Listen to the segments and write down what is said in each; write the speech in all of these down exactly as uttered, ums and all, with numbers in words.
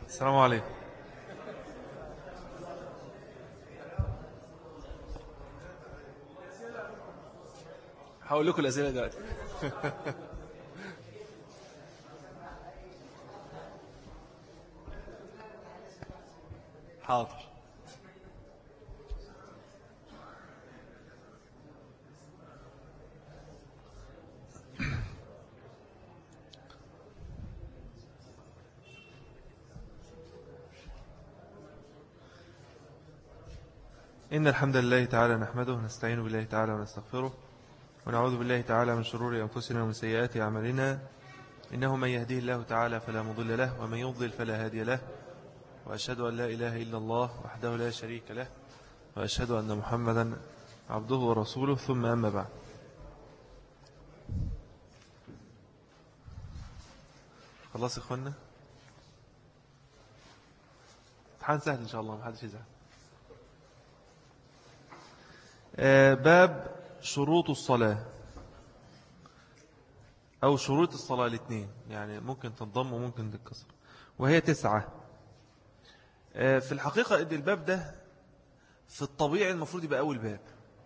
السلام عليكم. هقول لكم الأسئلة دلوقتي. حاضر. إن الحمد لله تعالى نحمده ونستعين بالله تعالى ونستغفره ونعوذ بالله تعالى من شرور أنفسنا ومن سيئات أعمالنا. إنه من يهديه الله تعالى فلا مضل له ومن يضلل فلا هادي له، وأشهد أن لا إله إلا الله وحده لا شريك له، وأشهد أن محمدا عبده ورسوله، ثم أما بعد. خلاص يا إخوانا، امتحان سهل إن شاء الله، محدش يزعل. باب شروط الصلاة أو شروط الصلاة الاثنين، يعني ممكن تنضم وممكن تتكسر، وهي تسعة. في الحقيقة إن الباب ده في الطبيعي المفروض يبقى أول باب،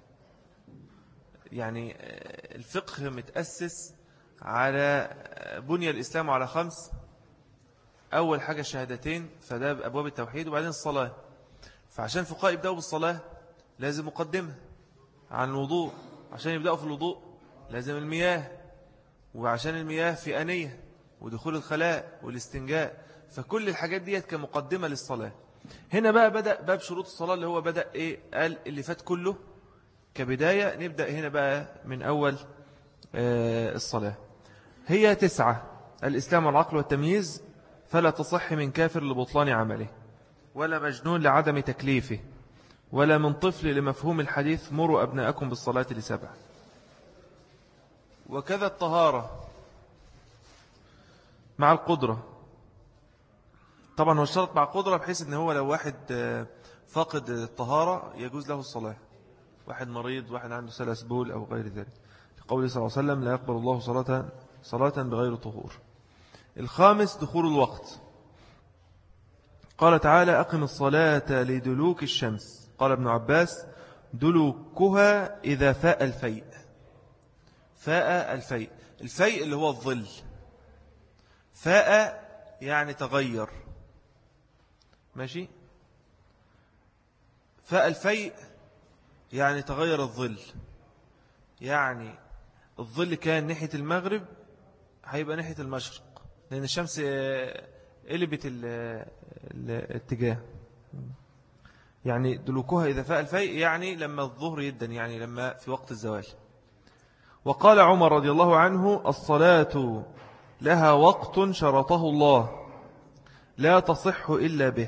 يعني الفقه متأسس على بني الإسلام على خمس. أول حاجة شهادتين، فده بأبواب التوحيد، وبعدين الصلاة. فعشان فقهاء يبدأوا بالصلاة لازم مقدمة عن الوضوء، عشان يبدأوا في الوضوء لازم المياه، وعشان المياه في أنية ودخول الخلاء والاستنجاء، فكل الحاجات دي كمقدمة للصلاة. هنا بقى بدأ باب شروط الصلاة اللي هو بدأ إيه؟ قال اللي فات كله كبداية، نبدأ هنا بقى من أول آه الصلاة. هي تسعة: الإسلام والعقل والتمييز، فلا تصح من كافر لبطلان عمله، ولا مجنون لعدم تكليفه، ولا من طفل لمفهوم الحديث مروا أبناءكم بالصلاة لسبع. وكذا الطهارة مع القدرة. طبعا هو الشرط مع القدرة بحيث أنه هو لو واحد فاقد الطهارة يجوز له الصلاة، واحد مريض، واحد عنده سلس بول أو غير ذلك، لقوله صلى الله عليه وسلم: لا يقبل الله صلاة صلاة بغير طهور. الخامس دخول الوقت. قال تعالى: أقم الصلاة لدلوك الشمس. قال ابن عباس: دلوكها إذا فاء الفيء. فاء الفيء، الفيء اللي هو الظل، فاء يعني تغير، ماشي. فاء الفيء يعني تغير الظل، يعني الظل كان ناحية المغرب هيبقى ناحية المشرق، لأن الشمس قلبت الاتجاه. يعني دلوكها إذا فاء الفيء يعني لما الظهر يدن، يعني لما في وقت الزوال. وقال عمر رضي الله عنه: الصلاة لها وقت شرطه الله لا تصح إلا به،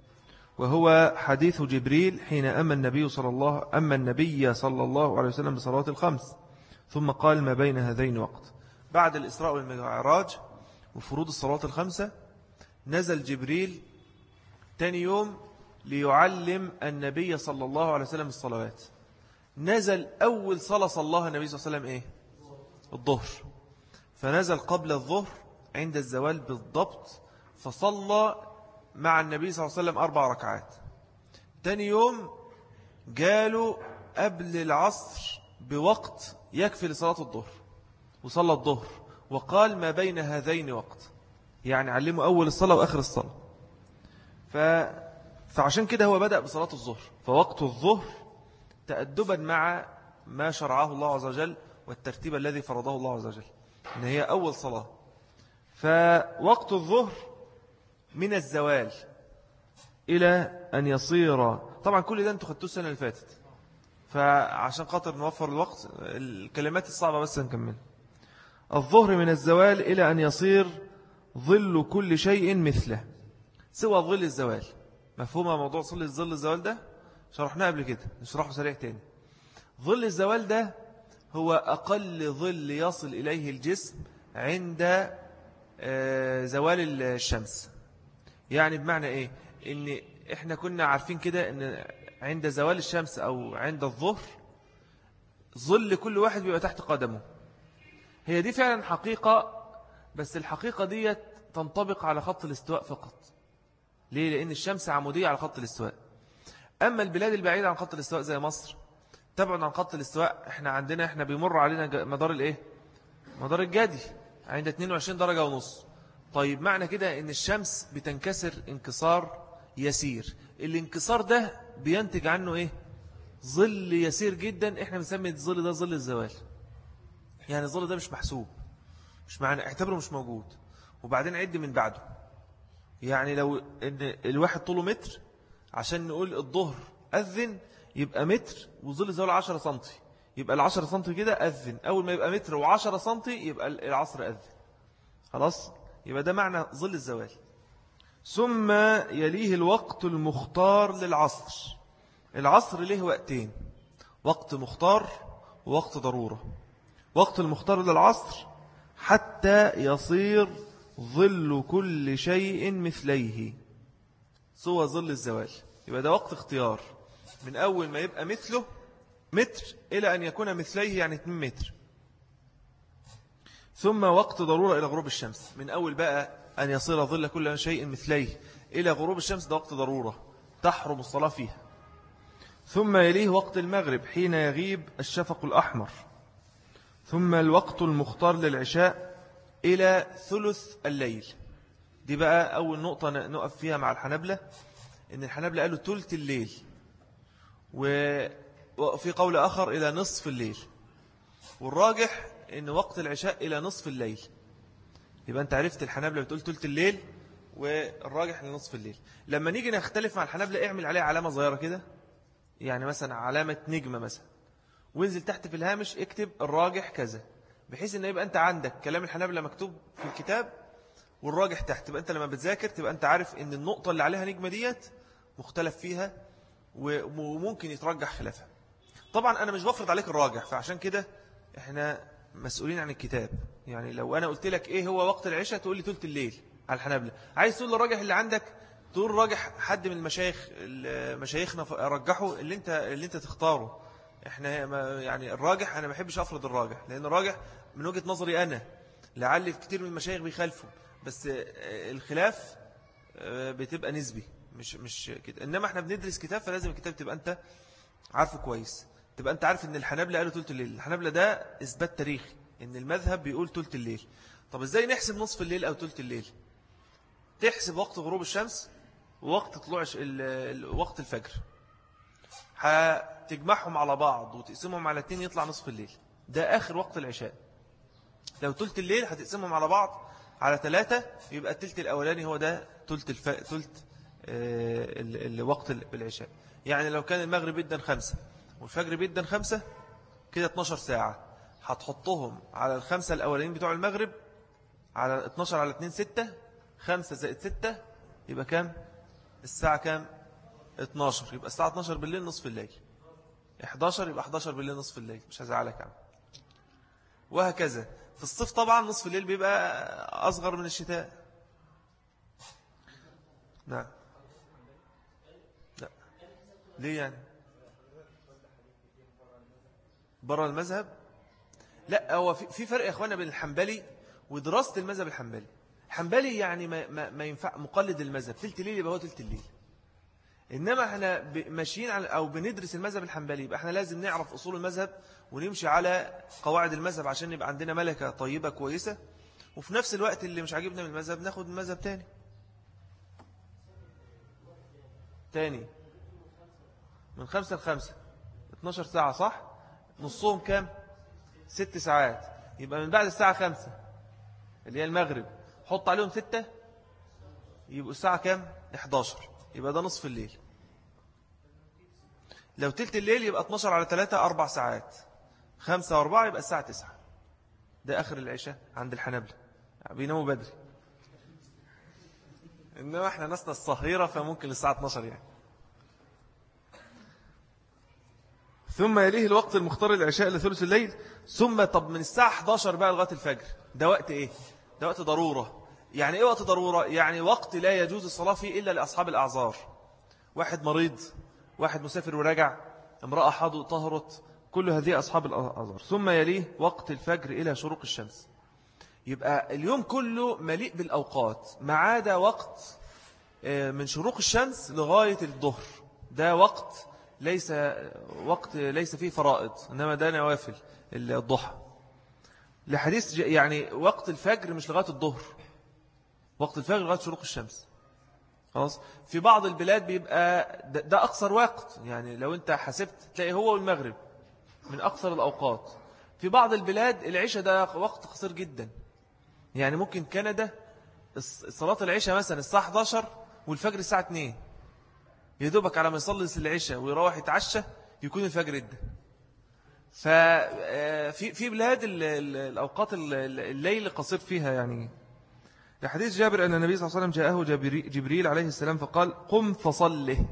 وهو حديث جبريل حين أما النبي صلى الله أما النبي صلى الله عليه وسلم بصلاة الخمس، ثم قال: ما بين هذين وقت. بعد الإسراء والمعراج وفروض الصلاة الخمسة نزل جبريل تاني يوم ليعلم النبي صلى الله عليه وسلم الصلوات. نزل أول صلاة صلاها النبي صلى الله عليه وسلم إيه؟ الظهر. فنزل قبل الظهر عند الزوال بالضبط، فصلى مع النبي صلى الله عليه وسلم أربع ركعات. تاني يوم جاله قبل العصر بوقت يكفي لصلاة الظهر، وصلى الظهر وقال: ما بين هذين وقت، يعني علمه أول الصلاة وآخر الصلاة. ف... فعشان كده هو بدأ بصلاة الظهر، فوقت الظهر تأدبا مع ما شرعه الله عز وجل والترتيب الذي فرضه الله عز وجل، إن هي أول صلاة. فوقت الظهر من الزوال إلى أن يصير، طبعا كل ده أنتوا خدتوه السنة اللي فاتت، فعشان خاطر نوفر الوقت الكلمات الصعبة بس نكمل. الظهر من الزوال إلى أن يصير ظل كل شيء مثله سوى ظل الزوال. مفهوم موضوع ظل الظل الزوال ده؟ شرحناه قبل كده، نشرحه سريع تاني. ظل الزوال ده هو أقل ظل يصل إليه الجسم عند زوال الشمس. يعني بمعنى إيه؟ إن إحنا كنا عارفين كده إن عند زوال الشمس أو عند الظهر ظل كل واحد بيبقى تحت قدمه. هي دي فعلا حقيقة، بس الحقيقة دي تنطبق على خط الاستواء فقط. ليه؟ لأن الشمس عمودية على خط الاستواء. أما البلاد البعيدة عن خط الاستواء زي مصر تبعد عن خط الاستواء، احنا عندنا احنا بيمر علينا مدار الايه؟ مدار الجدي عند اثنين وعشرين درجة ونص. طيب معنى كده ان الشمس بتنكسر انكسار يسير، الانكسار ده بينتج عنه ايه؟ ظل يسير جدا، احنا بنسمي الظل ده ظل الزوال. يعني الظل ده مش محسوب، مش معنى اعتبره مش موجود، وبعدين عد من بعده. يعني لو ان الواحد طوله متر، عشان نقول الظهر أذن يبقى متر وظل الزوال عشرة سنتي، يبقى العشرة سنتي كده أذن. أول ما يبقى متر وعشرة سنتي يبقى العصر أذن. خلاص، يبقى ده معنى ظل الزوال. ثم يليه الوقت المختار للعصر. العصر له وقتين، وقت مختار ووقت ضرورة. وقت المختار للعصر حتى يصير ظل كل شيء مثليه سوى ظل الزوال، يبقى ده وقت اختيار، من أول ما يبقى مثله متر إلى أن يكون مثليه يعني اتنين متر. ثم وقت ضرورة إلى غروب الشمس، من أول بقى أن يصير ظل كل شيء مثليه إلى غروب الشمس، ده وقت ضرورة تحرم الصلاة فيها. ثم يليه وقت المغرب حين يغيب الشفق الأحمر. ثم الوقت المختار للعشاء إلى ثلث الليل. دي بقى أول نقطة نقف فيها مع الحنبلة، إن الحنبلة قالوا ثلث الليل، وفي قول آخر إلى نصف الليل، والراجح إن وقت العشاء إلى نصف الليل. يبقى أنت عرفت الحنبلة بتقول ثلث الليل، والراجح لنصف الليل. لما نيجي نختلف مع الحنبلة اعمل عليها علامة صغيرة كده، يعني مثلا علامة نجمة مثلا، وانزل تحت في الهامش اكتب الراجح كذا، بحيث ان يبقى انت عندك كلام الحنابلة مكتوب في الكتاب والراجح تحت، تبقى انت لما بتذاكر تبقى انت عارف ان النقطة اللي عليها نجمة ديت مختلف فيها وممكن يترجح خلافها. طبعا انا مش بفرض عليك الراجح، فعشان كده احنا مسؤولين عن الكتاب. يعني لو انا قلت لك ايه هو وقت العشاء تقول لي ثلث الليل على الحنابلة، عايز تقول الراجح اللي عندك تقول راجح حد من المشايخ مشايخنا رجحوا اللي انت اللي انت تختاره. احنا يعني الراجح انا ما بحبش افرض الراجح، لان الراجح من وجهة نظري انا، لعل كتير من المشايخ بيخالفوا، بس الخلاف بتبقى نسبي مش مش كده. انما احنا بندرس كتاب، فلازم الكتاب تبقى انت عارفه كويس، تبقى انت عارف ان الحنابلة قالوا ثلث الليل. الحنابلة ده اثبات تاريخي ان المذهب بيقول ثلث الليل. طب ازاي نحسب نصف الليل او ثلث الليل؟ تحسب وقت غروب الشمس ووقت طلوع وقت الفجر، هتجمعهم على بعض وتقسمهم على اتنين يطلع نصف الليل، ده آخر وقت العشاء. لو تلت الليل هتقسمهم على بعض على ثلاثة، يبقى التلت الأولاني هو ده تلت الف... تلت آه... الوقت العشاء. يعني لو كان المغرب بيدن خمسة والفجر بيدن خمسة، كده اتناشر ساعة، هتحطهم على الخمسة الأولانيين بتوع المغرب على اتناشر على اتنين ستة، خمسة زائد ستة يبقى كام؟ الساعة كام؟ اتناشر، يبقى الساعة اتناشر بالليل نصف الليل. احداشر يبقى احداشر بالليل نصف الليل، مش هزعلك عنه. وهكذا في الصيف طبعا نصف الليل بيبقى أصغر من الشتاء. نعم. لا ليه يعني برا المذهب؟ لا، هو في فرق يا اخوانا بين الحنبلي ودراسة المذهب الحنبلي. الحنبلي يعني ما, ما, ما ينفع مقلد المذهب، تلت الليل يبقى هو تلت الليل. إنما احنا ماشيين على أو بندرس المذهب الحنبلي، يبقى احنا لازم نعرف أصول المذهب ونمشي على قواعد المذهب عشان يبقى عندنا ملكة طيبة كويسة، وفي نفس الوقت اللي مش عاجبنا من المذهب ناخد من مذهب تاني تاني من خمسة لخمسة، اتناشر ساعة صح؟ نصهم كام؟ ست ساعات، يبقى من بعد الساعة خمسة اللي هي المغرب حط عليهم ستة، يبقوا الساعة كام؟ احداشر، يبقى ده نصف الليل. لو تلت الليل يبقى اتناشر على ثلاثة، أربع ساعات، خمسة وأربعة يبقى الساعة تسعة. ده آخر العشاء عند الحنابلة، بيناموا بدري. إنما إحنا ناسنا الصهيرة فممكن للساعة اتناشر يعني. ثم يليه الوقت المختار للعشاء لثلث الليل. ثم طب من الساعة احداشر بقى لغاية الفجر، ده وقت إيه؟ ده وقت ضرورة. يعني إيه وقت ضرورة؟ يعني وقت لا يجوز الصلاة فيه إلا لأصحاب الأعذار. واحد مريض، واحد مسافر وراجع، امرأة حاض طهرت، كل هذه أصحاب الأعذار. ثم يليه وقت الفجر إلى شروق الشمس. يبقى اليوم كله مليء بالأوقات ما عدا وقت من شروق الشمس لغاية الظهر، ده وقت ليس وقت ليس فيه فرائض، إنما ده نوافل الضحى. لحديث يعني وقت الفجر مش لغاية الظهر، وقت الفجر لغاية شروق الشمس. خلاص. في بعض البلاد بيبقى ده, ده أقصر وقت، يعني لو أنت حسبت تلاقي هو والمغرب من أقصر الأوقات. في بعض البلاد العشاء ده وقت قصير جدا، يعني ممكن كندا صلاة العشاء مثلا الساعة إحدى عشر والفجر الساعة اثنين، يدوبك على ما يصلي العشاء ويروح يتعشى يكون الفجر ادى. ففي في بلاد الأوقات الليل قصير فيها. يعني لحديث جابر أن النبي صلى الله عليه وسلم جاءه جبريل عليه السلام فقال قم فصله.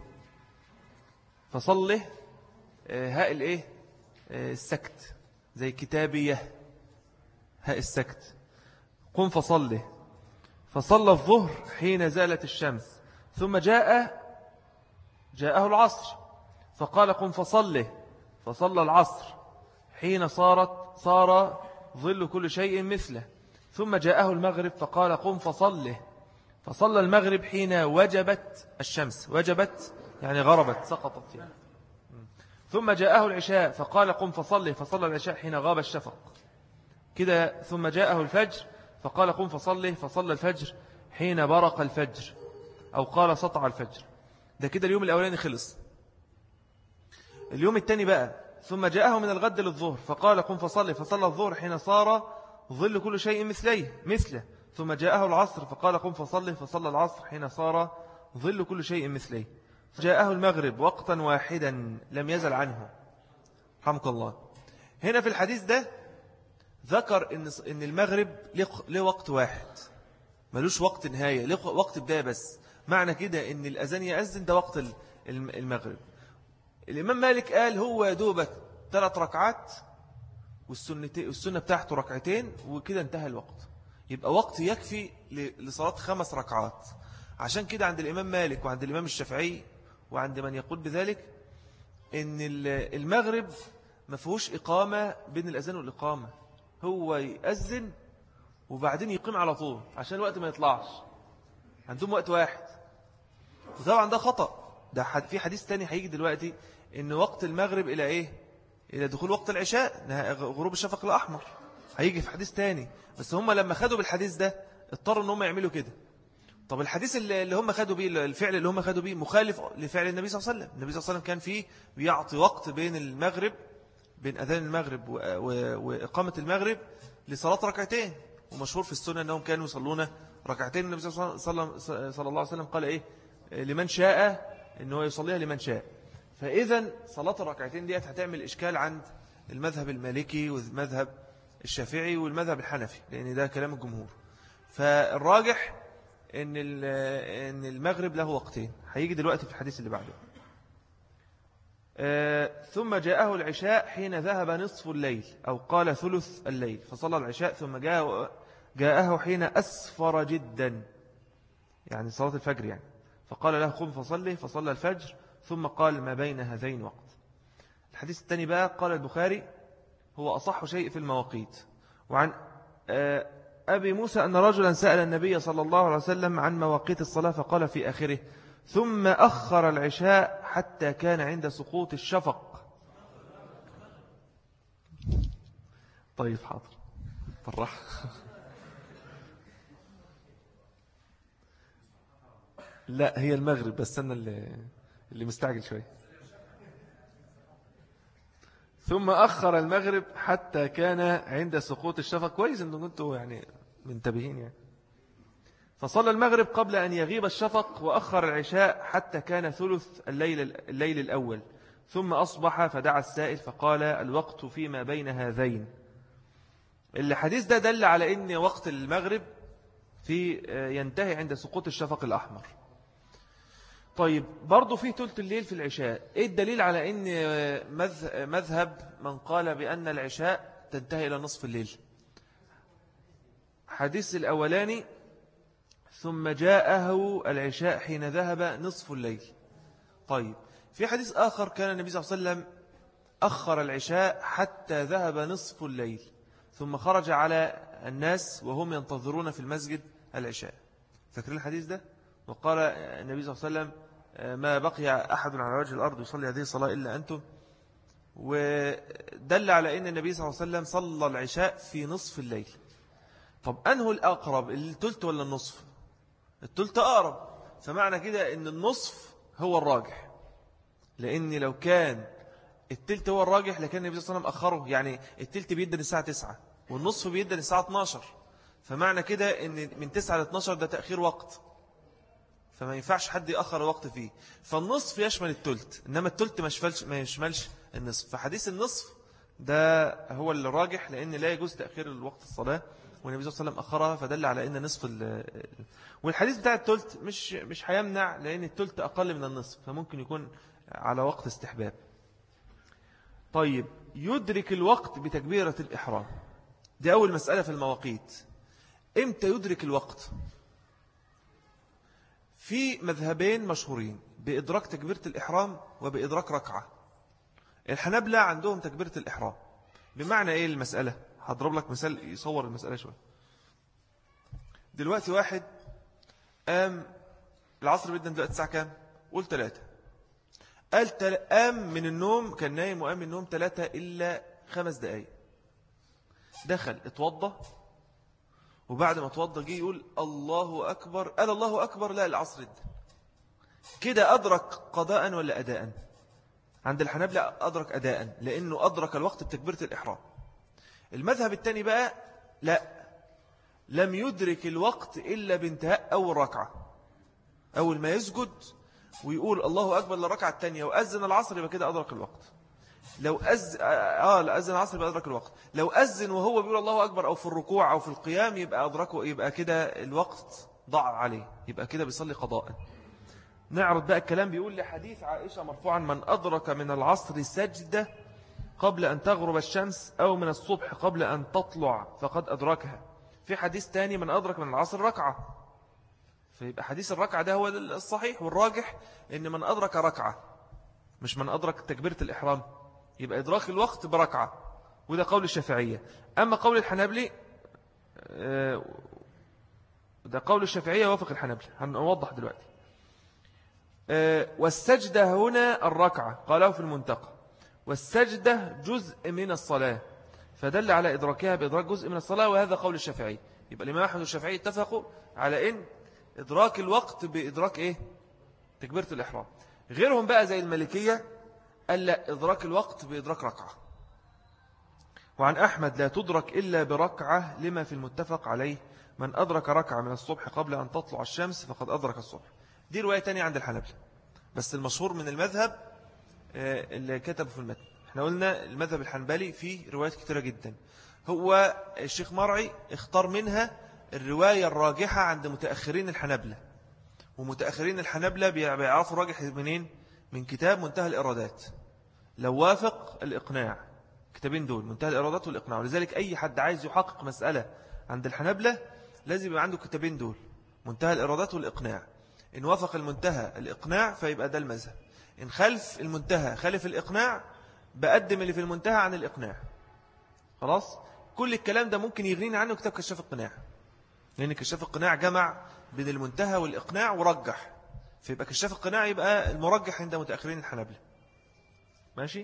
فصله هاء الايه السكت زي كتابية، هاء السكت. قم فصله. فصلى الظهر حين زالت الشمس، ثم جاء جاءه العصر فقال قم فصله. فصلى العصر حين صارت صار ظل كل شيء مثله. ثم جاءه المغرب فقال قم فصله. فصلى المغرب حين وجبت الشمس، وجبت يعني غربت سقطت يعني. ثم جاءه العشاء فقال قم فصله. فصلى العشاء حين غاب الشفق كده. ثم جاءه الفجر فقال قم فصله. فصلى الفجر حين برق الفجر، أو قال سطع الفجر. ده كده اليوم الأولاني خلص. اليوم الثاني بقى ثم جاءه من الغد للظهر فقال قم فصله. فصلى الظهر حين صار ظل كل شيء مثليه مثله. ثم جاءه العصر فقال قم فصله. فصلى العصر حين صار ظل كل شيء مثليه. جاءه المغرب وقتا واحدا لم يزل عنه. رحمك الله. هنا في الحديث ده ذكر إن إن المغرب له وقت واحد، ملوش وقت نهاية، له وقت بداية بس. معنى كده إن الأذان يأذن ده وقت المغرب. الإمام مالك قال هو دوبك ثلاث ركعات والسنة بتاعته ركعتين وكده انتهى الوقت، يبقى وقت يكفي لصلاة خمس ركعات. عشان كده عند الإمام مالك وعند الإمام الشافعي وعند من يقول بذلك إن المغرب ما فيهوش إقامة بين الأذان والإقامة، هو يأذن وبعدين يقيم على طول عشان الوقت ما يطلعش. عندهم وقت واحد، وطبعا ده خطأ. ده في حديث تاني هيجي دلوقتي إن وقت المغرب إلى إيه؟ إلى دخول وقت العشاء، غروب الشفق الأحمر. هيجي في حديث تاني، بس هم لما خدوا بالحديث ده اضطروا ان هم يعملوا كده. طب الحديث اللي هم خدوا بيه، الفعل اللي هم خدوا بيه مخالف لفعل النبي صلى الله عليه وسلم. النبي صلى الله عليه وسلم كان فيه بيعطي وقت بين المغرب، بين أذان المغرب وإقامة المغرب لصلاة ركعتين. ومشهور في السنة أنهم كانوا يصلون ركعتين. النبي صلى الله عليه وسلم قال إيه؟ لمن شاء أنه يصليها لمن شاء. فإذا صلاة الركعتين ديت هتعمل إشكال عند المذهب المالكي والمذهب الشافعي والمذهب الحنفي، لأن ده كلام الجمهور. فالراجح إن إن المغرب له وقتين، هيجي دلوقتي في الحديث اللي بعده. آه ثم جاءه العشاء حين ذهب نصف الليل، أو قال ثلث الليل. فصلى العشاء ثم جاءه, جاءه حين أسفر جدا، يعني صلاة الفجر يعني. فقال له قم فصلي. فصلى الفجر ثم قال ما بين هذين وقت. الحديث الثاني بقى قال البخاري هو أصح شيء في المواقيت. وعن أبي موسى أن رجلا سأل النبي صلى الله عليه وسلم عن مواقيت الصلاة فقال في آخره ثم أخر العشاء حتى كان عند سقوط الشفق. طيب حاضر فرح. لا هي المغرب، بس أنا اللي, اللي مستعجل شوي. ثم أخر المغرب حتى كان عند سقوط الشفق. كويس أنتم كنتوا يعني منتبهين يعني. فصلى المغرب قبل أن يغيب الشفق، وأخر العشاء حتى كان ثلث الليل, الليل الأول. ثم أصبح فدعا السائل فقال الوقت فيما بين هذين. الحديث ده دل على أن وقت المغرب في ينتهي عند سقوط الشفق الأحمر. طيب برضو في ثلث الليل في العشاء. إيه الدليل على أن مذهب من قال بأن العشاء تنتهي إلى نصف الليل؟ حديث الأولاني ثم جاءه العشاء حين ذهب نصف الليل. طيب في حديث آخر كان النبي صلى الله عليه وسلم أخر العشاء حتى ذهب نصف الليل ثم خرج على الناس وهم ينتظرون في المسجد العشاء. فاكرين الحديث ده؟ وقال النبي صلى الله عليه وسلم ما بقي أحد على وجه الأرض يصلي هذه الصلاة إلا أنتم. ودل على أن النبي صلى الله عليه وسلم صلى العشاء في نصف الليل. طب أنه الأقرب التلت ولا النصف؟ التلت أقرب، فمعنى كده أن النصف هو الراجح، لأن لو كان التلت هو الراجح لكان النبي صلى الله عليه وسلم أخره. يعني التلت بيدن الساعة تسعة والنصف بيدن الساعة اتناشر، فمعنى كده أن من تسعة ل اتناشر ده تأخير وقت، فما ينفعش حد يأخر الوقت فيه. فالنصف يشمل التلت، إنما التلت ما يشملش النصف. فحديث النصف ده هو الراجح، لأن لا يجوز تأخير الوقت الصلاة، والنبي صلى الله عليه وسلم أخرها، فدل على أن نصف ال... والحديث بتاع التلت مش مش هيمنع، لأن التلت أقل من النصف، فممكن يكون على وقت استحباب. طيب، يدرك الوقت بتكبيرة الإحرام، دي أول مسألة في المواقيت. إمتى يدرك الوقت؟ في مذهبين مشهورين بإدراك تكبيرة الإحرام وبإدراك ركعة. الحنابلة عندهم تكبيرة الإحرام. بمعنى إيه المسألة؟ هضرب لك مثال يصور المسألة شوية. دلوقتي واحد قام العصر بدنا دلوقتي الساعة كام؟ قول ثلاثة. قال تل... قام من النوم، كان نايم وقام من النوم ثلاثة إلا خمس دقايق. دخل اتوضى، وبعد ما اتوضى جه يقول الله أكبر، قال الله أكبر، لا العصر ده كده أدرك قضاء ولا أداء؟ عند الحنابلة أدرك أداء، لأنه أدرك الوقت بتكبيرة الإحرام. المذهب الثاني بقى لا، لم يدرك الوقت إلا بانتهاء أول ركعة. أول ما يسجد ويقول الله أكبر للركعة الثانية وأذن العصر يبقى كده أدرك الوقت. لو أز... آه لأذن العصر يبقى أدرك الوقت. لو أذن وهو بيقول الله أكبر أو في الركوع أو في القيام يبقى أدركه، يبقى كده الوقت ضاع عليه، يبقى كده بيصلي قضاء. نعرض بقى الكلام. بيقول لحديث عائشة مرفوعا: من أدرك من العصر سجدة قبل أن تغرب الشمس أو من الصبح قبل أن تطلع فقد أدركها. في حديث تاني: من أدرك من العصر ركعة. فيبقى حديث الركعة ده هو الصحيح، والراجح إن من أدرك ركعة، مش من أدرك تكبيرة الإحرام. يبقى إدراك الوقت بركعة، وده قول الشافعية. أما قول الحنابلي، ده قول الشافعية وافق الحنابلي، هنوضح دلوقتي. والسجدة هنا الركعة، قاله في المنتقى، والسجدة جزء من الصلاة، فدل على إدراكها بإدراك جزء من الصلاة، وهذا قول الشافعي. يبقى الإمام أحمد والشافعي اتفقوا على إن إدراك الوقت بإدراك إيه؟ تكبيرة الإحرام. غيرهم بقى زي المالكية قال لا، إدراك الوقت بإدراك ركعة. وعن أحمد: لا تدرك إلا بركعة لما في المتفق عليه، من أدرك ركعة من الصبح قبل أن تطلع الشمس فقد أدرك الصبح. دي رواية تانية عند الحنابلة، بس المشهور من المذهب اللي كتب في المتن. احنا قلنا المذهب الحنبلي فيه روايات كتيرة جدا، هو الشيخ مرعي اختار منها الرواية الراجحة عند متأخرين الحنبلة. ومتأخرين الحنبلة بيعرفوا الراجح منين؟ من كتاب منتهى الإرادات. لو وافق الإقناع، كتابين دول منتهى الإرادات والإقناع. ولذلك أي حد عايز يحقق مسألة عند الحنبلة لازم يبقى عنده كتابين دول، منتهى الإرادات والإقناع. إن وافق المنتهى الإقناع فيبقى ده المذهب، إن خلف المنتهى خلف الإقناع بقدم اللي في المنتهى عن الإقناع. خلاص، كل الكلام ده ممكن يغنينا عنه كتاب كشاف القناع، لأن كشاف القناع جمع بين المنتهى والإقناع ورجح، فيبقى كشاف القناع يبقى المرجح عند متأخرين الحنابلة. ماشي؟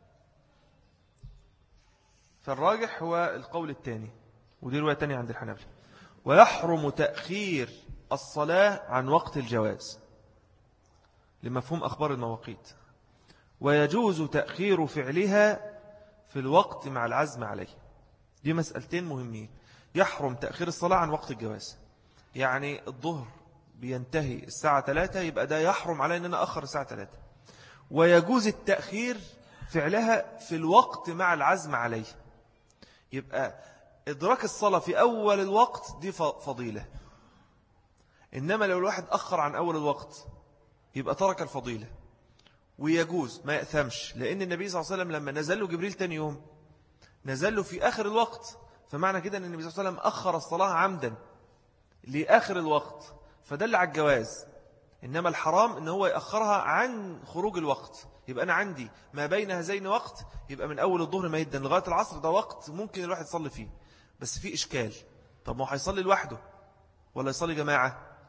فالراجح هو القول الثاني، ودي رواية تانية عند الحنابلة. ويحرم تأخير الصلاة عن وقت الجواز لمفهوم أخبار المواقيت، ويجوز تأخير فعلها في الوقت مع العزم عليه. دي مسألتين مهمين. يحرم تأخير الصلاة عن وقت الجواز، يعني الظهر بينتهي الساعة ثلاثة، يبقى ده يحرم علي أن أنا أخر الساعة ثلاثة. ويجوز التأخير فعلها في الوقت مع العزم عليه، يبقى إدراك الصلاة في أول الوقت دي فضيلة، إنما لو الواحد أخر عن أول الوقت يبقى ترك الفضيلة. ويجوز ما يأثمش، لأن النبي صلى الله عليه وسلم لما نزل له جبريل تاني يوم نزل له في آخر الوقت، فمعنى كده أن النبي صلى الله عليه وسلم أخر الصلاة عمدا لآخر الوقت، فدل على الجواز. إنما الحرام أنه هو يأخرها عن خروج الوقت. يبقى أنا عندي ما بين هذين وقت، يبقى من أول الظهر ما يدن لغاية العصر ده وقت ممكن الواحد يصلي فيه، بس فيه إشكال. طب ما هو هيصلي لوحده ولا يصلي جماعة؟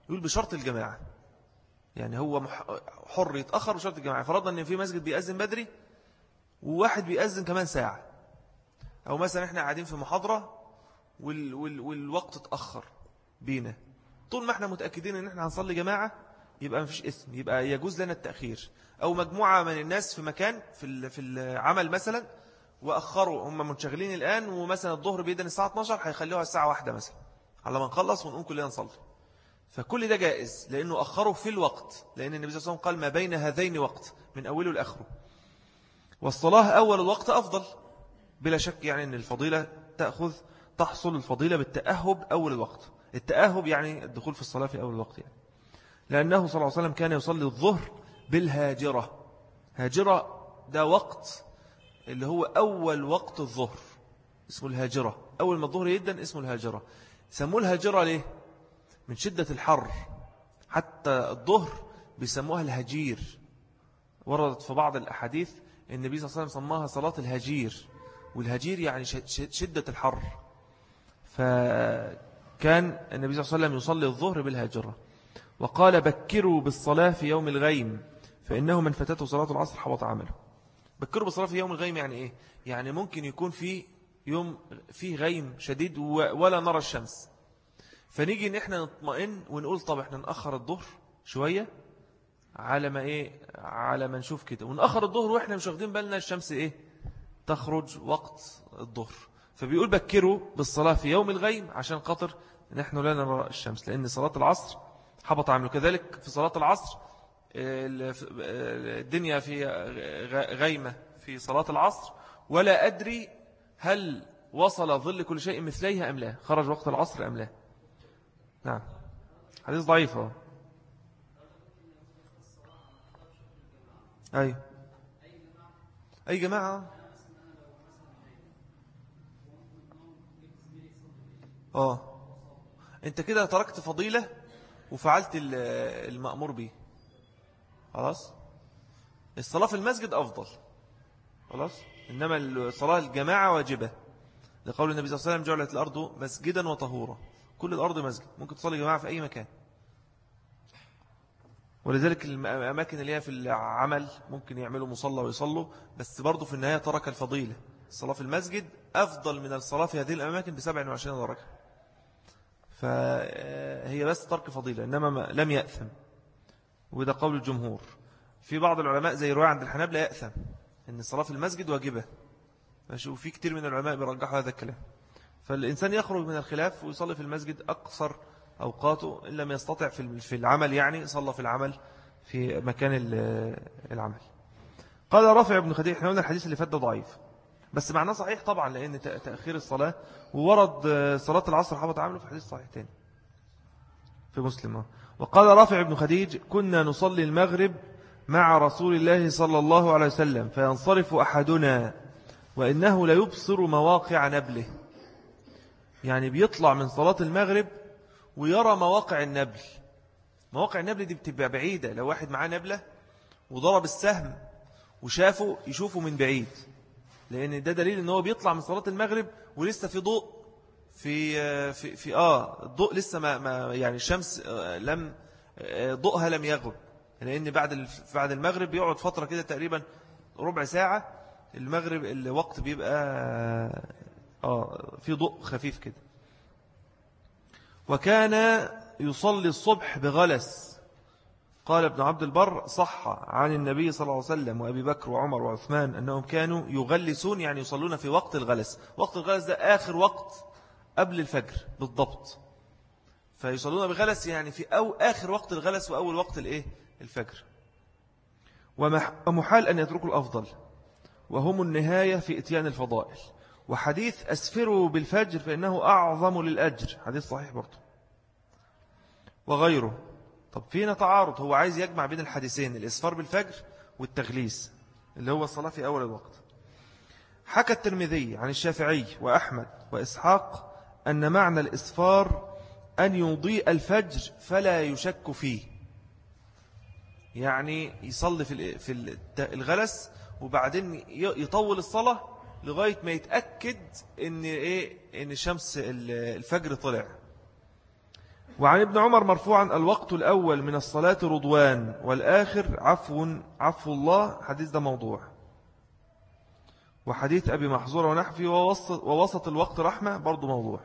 يقول بشرط الجماعة، يعني هو حر يتأخر بشرط الجماعة. فرضنا أن في مسجد بيأذن بدري وواحد بيأذن كمان ساعة، أو مثلا إحنا قاعدين في محاضرة وال وال والوقت اتأخر بينا، طول ما إحنا متأكدين أن إحنا هنصلي جماعة يبقى مفيش اسم، يبقى يجوز لنا التأخير. أو مجموعة من الناس في مكان في في العمل مثلا وأخروا، هم منشغلين الآن، ومثلا الظهر بيدن الساعة اتناشر هيخلوها الساعة واحدة مثلا على ما نخلص ونقوم كلنا نصلي. فكل ده جائز لأنه أخره في الوقت، لأن النبي صلى الله عليه وسلم قال ما بين هذين وقت، من أوله لآخره. والصلاة أول الوقت أفضل بلا شك، يعني أن الفضيلة تأخذ تحصل الفضيلة بالتأهب أول الوقت. التأهب يعني الدخول في الصلاة في أول الوقت يعني. لأنه صلى الله عليه وسلم كان يصلي الظهر بالهاجرة. هاجرة ده وقت اللي هو أول وقت الظهر اسمه الهاجرة، أول ما الظهر يدن اسمه الهاجرة. سموه الهاجرة ليه؟ من شدة الحر، حتى الظهر بيسموها الهجير. وردت في بعض الأحاديث النبي صلى الله عليه وسلم سماها صلاة الهجير، والهجير يعني شدة الحر. فكان النبي صلى الله عليه وسلم يصلي الظهر بالهاجرة. وقال بكروا بالصلاة في يوم الغيم فإنه من فتته صلاة العصر حبط عمله. بكروا بالصلاة في يوم الغيم يعني إيه؟ يعني ممكن يكون في يوم فيه غيم شديد ولا نرى الشمس، فنيجي ان احنا نطمئن ونقول طب احنا نأخر الظهر شوية على ما ايه، على ما نشوف كده، ونأخر الظهر واحنا مش واخدين بالنا الشمس ايه تخرج وقت الظهر. فبيقول بكروا بالصلاة في يوم الغيم عشان خاطر نحن لا نرى الشمس، لأن صلاة العصر حبط عمله. كذلك في صلاة العصر الدنيا في غيمة في صلاة العصر، ولا أدري هل وصل ظل كل شيء مثليها أم لا، خرج وقت العصر أم لا. نعم حديث ضعيف. أي أي جماعة آه أنت كده تركت فضيلة وفعلت المأمور به. خلاص الصلاة في المسجد أفضل خلاص، إنما الصلاة الجماعة واجبة، لقول النبي صلى الله عليه وسلم جعلت الأرض مسجدا وطهورا. كل الأرض مسجد، ممكن تصلي جماعة في أي مكان. ولذلك الأماكن اللي هي في العمل ممكن يعملوا مصلى ويصلوا، بس برضو في النهاية ترك الفضيلة. الصلاة في المسجد أفضل من الصلاة في هذه الأماكن بسبع وعشرين درجة، فهي بس ترك فضيلة إنما لم يأثم، وده قول الجمهور. في بعض العلماء زي رواية عند الحنابلة يأثم إن الصلاة في المسجد واجبة، وفي كتير من العلماء بيرجحوا هذا الكلام. فالإنسان يخرج من الخلاف ويصلي في المسجد أقصر أوقاته، إن لم يستطع في العمل يعني صلى في العمل في مكان العمل. قال رافع بن خديج، احنا قلنا الحديث اللي فات ده ضعيف بس معناه صحيح طبعا، لأن تأخير الصلاة وورد صلاة العصر حبط عمله في حديث صحيح تاني في مسلم. وقال رافع بن خديج كنا نصلي المغرب مع رسول الله صلى الله عليه وسلم فينصرف أحدنا وإنه لا يبصر مواقع نبله، يعني بيطلع من صلاة المغرب ويرى مواقع النبل. مواقع النبل دي بتبقى بعيدة، لو واحد معاه نبلة وضرب السهم وشافه يشوفه من بعيد، لأن ده دليل أنه بيطلع من صلاة المغرب ولسه في ضوء في في في آه الضوء لسه ما, ما يعني الشمس لم ضوءها لم يغب، لأن بعد بعد المغرب بيقعد فترة كده تقريبا ربع ساعة المغرب الوقت بيبقى آه في ضوء خفيف كده. وكان يصلي الصبح بغلس. قال ابن عبد البر صح عن النبي صلى الله عليه وسلم وأبي بكر وعمر وعثمان أنهم كانوا يغلسون، يعني يصلون في وقت الغلس. وقت الغلس ده آخر وقت قبل الفجر بالضبط، فيصلون بغلس يعني في أو آخر وقت الغلس وأول وقت الإيه الفجر. ومحال أن يتركوا الأفضل، وهم النهاية في إتيان الفضائل. وحديث أسفروا بالفجر فإنه أعظم للأجر حديث صحيح برضه وغيره. طب فينا تعارض، هو عايز يجمع بين الحديثين الإسفار بالفجر والتغليس اللي هو الصلاة في أول الوقت. حكى الترمذي عن الشافعي وأحمد وإسحاق أن معنى الإسفار أن يضيء الفجر فلا يشك فيه، يعني يصلي في الغلس وبعدين يطول الصلاة لغاية ما يتأكد إن, إيه إن شمس الفجر طلع. وعن ابن عمر مرفوعا الوقت الأول من الصلاة رضوان والآخر عفو عفو الله. حديث ده موضوع. وحديث أبي محظور ونحفي ووسط, ووسط الوقت رحمة برضو موضوع.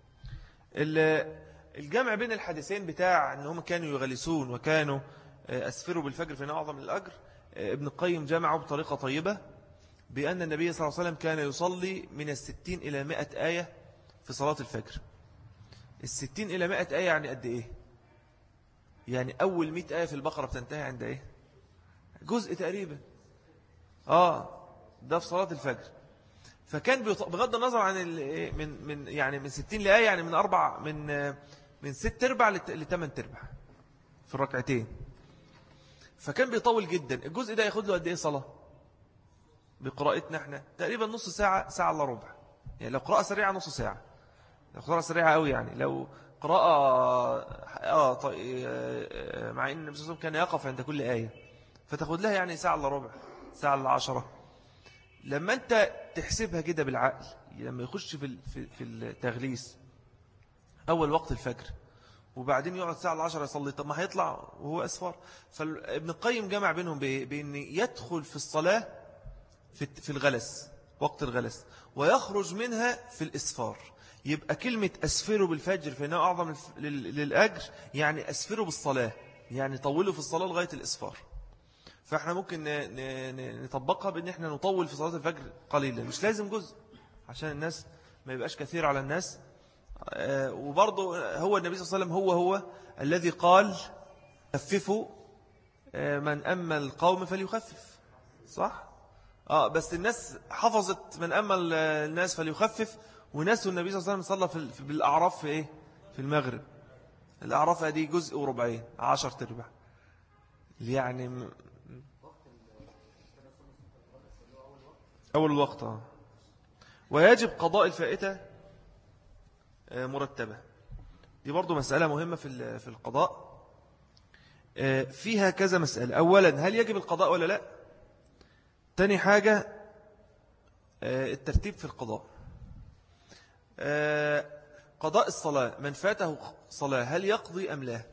الجمع بين الحديثين بتاع أنهم كانوا يغلسون وكانوا أسفروا بالفجر في أعظم الأجر، ابن القيم جمعه بطريقة طيبة بأن النبي صلى الله عليه وسلم كان يصلي من الستين إلى مائة آية في صلاة الفجر. الستين إلى مائة آية يعني قد إيه؟ يعني أول مئة آية في البقرة بتنتهي عند إيه؟ جزء تقريبا. آه ده في صلاة الفجر. فكان بغض النظر عن من من يعني من ستين لآية، يعني من أربع من من ست أرباع لثمان أرباع في الركعتين. فكان بيطول جدا. الجزء ده ياخد له قد إيه صلاة؟ بقراءتنا احنا تقريبا نص ساعة، ساعة إلا ربع. يعني لو قراءة سريعة نص ساعة، لو قراءة سريعة قوي. يعني لو قراءة آه طيب مع إن النبي صلى الله عليه وسلم كان يقف عند كل آية، فتاخد لها يعني ساعة إلا ربع، ساعة إلا عشرة. لما أنت تحسبها كده بالعقل، لما يخش في في التغليس أول وقت الفجر وبعدين يقعد ساعة العشرة يصلي، طب ما هيطلع وهو أسفر. فابن القيم جمع بينهم بأن يدخل في الصلاة في الغلس، وقت الغلس، ويخرج منها في الإسفار. يبقى كلمة أسفروا بالفجر فإنه أعظم للأجر، يعني أسفروا بالصلاة، يعني طولوا في الصلاة لغاية الإسفار. فإحنا ممكن نطبقها بأن إحنا نطول في صلاة الفجر قليلا، مش لازم جزء عشان الناس ما يبقاش كثير على الناس. وبرضه هو النبي صلى الله عليه وسلم هو هو الذي قال خففوا من أما القوم فليخفف، صح؟ آه بس الناس حفظت من أما الناس فليخفف، وناس النبي صلى الله عليه وسلم صلى في بالأعراف في إيه؟ في المغرب. الأعراف دي جزء وربعين، عشر تربع يعني م... أول الوقت. آه. ويجب قضاء الفائتة مرتبة. دي برضو مسألة مهمة في في القضاء، فيها كذا مسألة. أولا هل يجب القضاء ولا لا؟ تاني حاجة الترتيب في القضاء. قضاء الصلاة، من فاته صلاة هل يقضي أم لا؟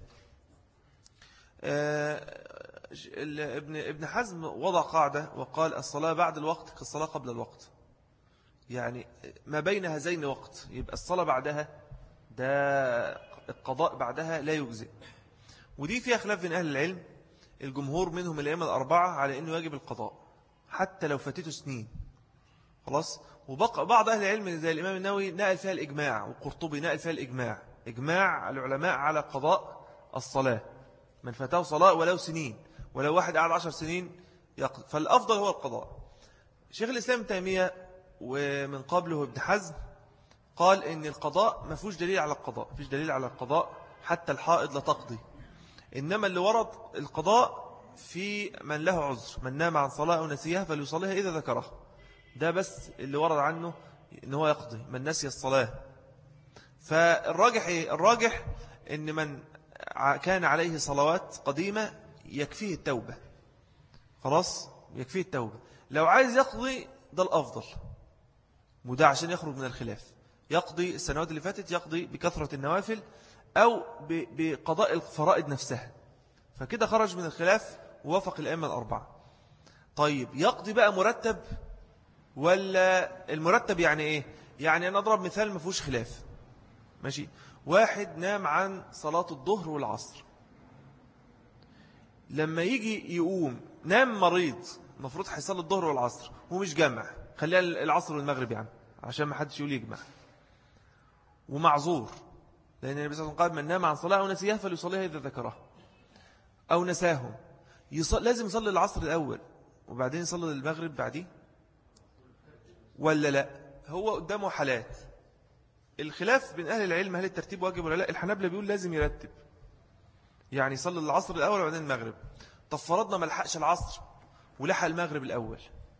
ابن ابن حزم وضع قاعدة وقال الصلاة بعد الوقت كالصلاة قبل الوقت، يعني ما بين هذين وقت، يبقى الصلاة بعدها ده القضاء بعدها لا يجزئ. ودي فيها خلاف بين أهل العلم. الجمهور منهم الأئمة الأربعة على أنه يجب القضاء حتى لو فاتته سنين خلاص. وبقى بعض أهل العلم زي الإمام النووي نقل فيها الإجماع، والقرطبي نقل فيها الإجماع، إجماع العلماء على قضاء الصلاة من فاته صلاة ولو سنين، ولو واحد قعد عشر سنين يقضي، فالأفضل هو القضاء. شيخ الإسلام تيمية ومن قبله ابن حزم قال إن القضاء ما فيش دليل على القضاء، فيش دليل على القضاء حتى الحائض لا تقضي، إنما اللي ورد القضاء في من له عذر، من نام عن صلاة أو نسيها فليصليها إذا ذكرها، ده بس اللي ورد عنه إن هو يقضي من نسي الصلاة. فالراجح الراجح إن من كان عليه صلوات قديمة يكفيه التوبة، خلاص يكفيه التوبة. لو عايز يقضي ده الأفضل، وده عشان يخرج من الخلاف، يقضي السنوات اللي فاتت، يقضي بكثرة النوافل أو بقضاء الفرائض نفسها، فكده خرج من الخلاف ووافق الأئمة الأربعة. طيب يقضي بقى مرتب ولا المرتب يعني إيه؟ يعني أنا أضرب مثال ما فيهوش خلاف، ماشي. واحد نام عن صلاة الظهر والعصر، لما يجي يقوم نام مريض، المفروض هيصلي الظهر والعصر ومش جمع، خليها العصر والمغرب يعني عشان ما حدش يقول يجمع، ومعذور لأن النبي صلى الله عليه وسلم قال من نام عن صلاة أو نسيها فليصليها إذا ذكرها أو نساهم. يصل... لازم يصلي العصر الأول وبعدين يصلي المغرب بعديه ولا لا؟ هو قدامه حالات، الخلاف بين أهل العلم هل الترتيب واجب ولا لا. الحنابلة بيقول لازم يرتب، يعني يصلي العصر الأول وبعدين المغرب. طب فرضنا ما لحقش العصر ولحق المغرب الأول،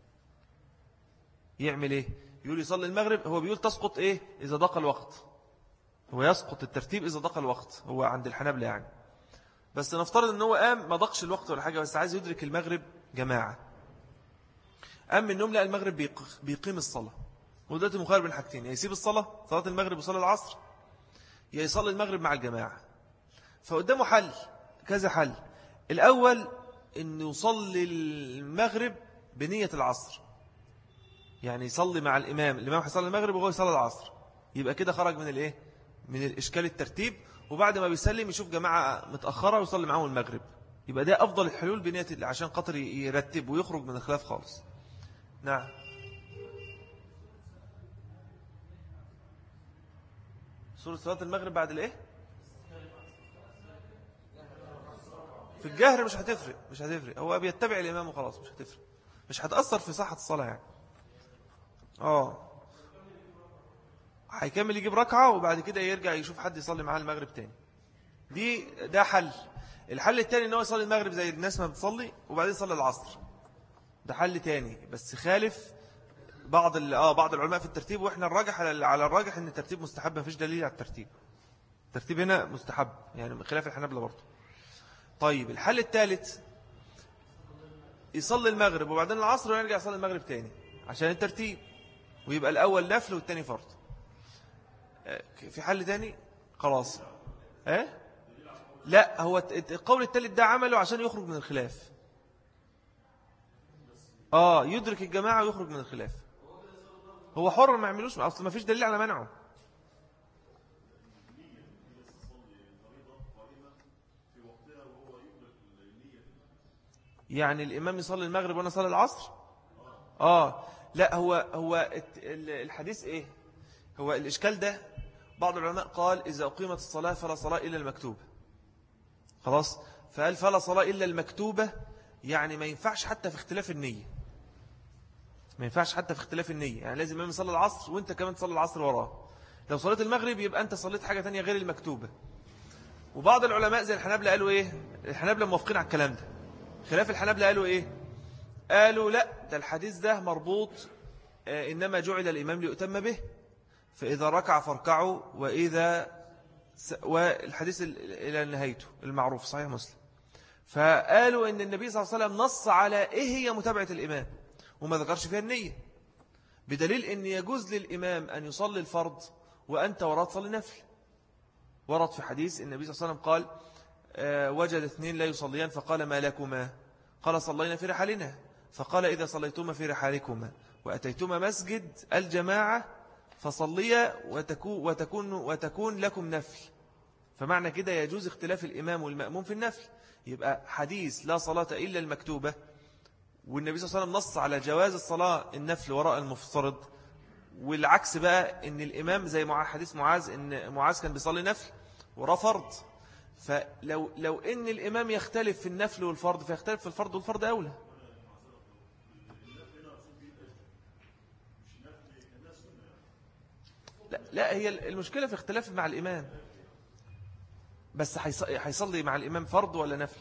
يعمل إيه؟ يقول يصلي المغرب. هو بيقول تسقط إيه إذا ضاق الوقت، هو يسقط الترتيب إذا ضاق الوقت، هو عند الحنابلة يعني. بس نفترض أنه قام ما ضاقش الوقت ولا حاجة، بس عايز يدرك المغرب جماعة، قام من النوم لقى المغرب بيقيم الصلاة، ودلوقتي مخير بين حاجتين، يا يسيب الصلاة صلاة المغرب وصلاة العصر، يا يصلي المغرب مع الجماعة. فقدامه حل، كذا حل. الأول أنه يصلي المغرب بنية العصر، يعني يصلي مع الإمام، الإمام هيصلي المغرب وهو يصلي العصر، يبقى كده خرج من الإيه؟ من الإشكال الترتيب. وبعد ما بيسلم يشوف جماعة متأخرة ويصلي معهم المغرب، يبقى ده أفضل الحلول بنية، عشان خاطر يرتب ويخرج من الخلاف خالص. نعم. سورة صلاة المغرب بعد الإيه؟ في الجهر مش هتفرق، مش هتفرق، هو بيتبع الإمام وخلاص، مش هتفرق، مش هتأثر في صحة الصلاة يعني. اه هيكمل يجيب ركعة وبعد كده يرجع يشوف حد يصلي معاه المغرب تاني. دي ده حل. الحل التاني ان هو يصلي المغرب زي الناس ما بتصلي وبعدين يصلي العصر، ده حل تاني بس خالف بعض اه بعض العلماء في الترتيب، واحنا الراجح على الراجح ان الترتيب مستحب، مفيش دليل على الترتيب، الترتيب هنا مستحب يعني خلاف الحنابلة برضه. طيب الحل الثالث يصلي المغرب وبعدين العصر ويرجع يصلي المغرب تاني عشان الترتيب، ويبقى الأول نفل والتاني فرض. في حل تاني خلاص. ايه لا، هو القول الثالث ده عمله عشان يخرج من الخلاف، اه يدرك الجماعة ويخرج من الخلاف. هو حر ما يعملوش، اصلا ما فيش دليل على منعه. يعني الإمام يصلي المغرب وأنا أصلي العصر. آه لا، هو هو الحديث إيه؟ هو الإشكال ده بعض العلماء قال إذا أقيمت الصلاة فلا صلاة إلا المكتوبة، خلاص، فقال فلا صلاة إلا المكتوبة، يعني ما ينفعش حتى في اختلاف النية، ما ينفعش حتى في اختلاف النية، يعني لازم الإمام يصلي العصر وأنت كمان تصلي العصر وراه. لو صليت المغرب يبقى أنت صليت حاجة تانية غير المكتوبة. وبعض العلماء زي الحنابلة قالوا إيه؟ الحنابلة موافقين على الكلام ده، خلاف الحنابلة قالوا إيه؟ قالوا لا، ده الحديث ده مربوط، آه إنما جعل الإمام ليؤتم به، فإذا ركع فاركعوا، وإذا س... والحديث إلى نهايته المعروف صحيح مسلم. فقالوا إن النبي صلى الله عليه وسلم نص على إيه هي متابعة الإمام وما ذكرش فيها النية، بدليل إن يجوز للإمام أن يصلي الفرض وأنت ورد تصلي نفل. ورد في حديث النبي صلى الله عليه وسلم قال آه وجد اثنين لا يصليان فقال ما لكما؟ قال صلينا في رحالنا. فقال إذا صليتما في رحالكما وأتيتما مسجد الجماعة فصليا وتكون, وتكون, وتكون لكم نفل. فمعنى كده يجوز اختلاف الإمام والمأموم في النفل. يبقى حديث لا صلاة إلا المكتوبة، والنبي صلى الله عليه وسلم نص على جواز الصلاة النفل وراء المفترض، والعكس بقى إن الإمام زي مع حديث معاذ إن معاذ كان بيصلي نفل وراء فرض. فلو لو إن الإمام يختلف في النفل والفرض فيختلف في الفرض والفرض أولى. لا, لا هي المشكلة في اختلاف مع الإمام، بس هيصلي مع الإمام فرض ولا نفل؟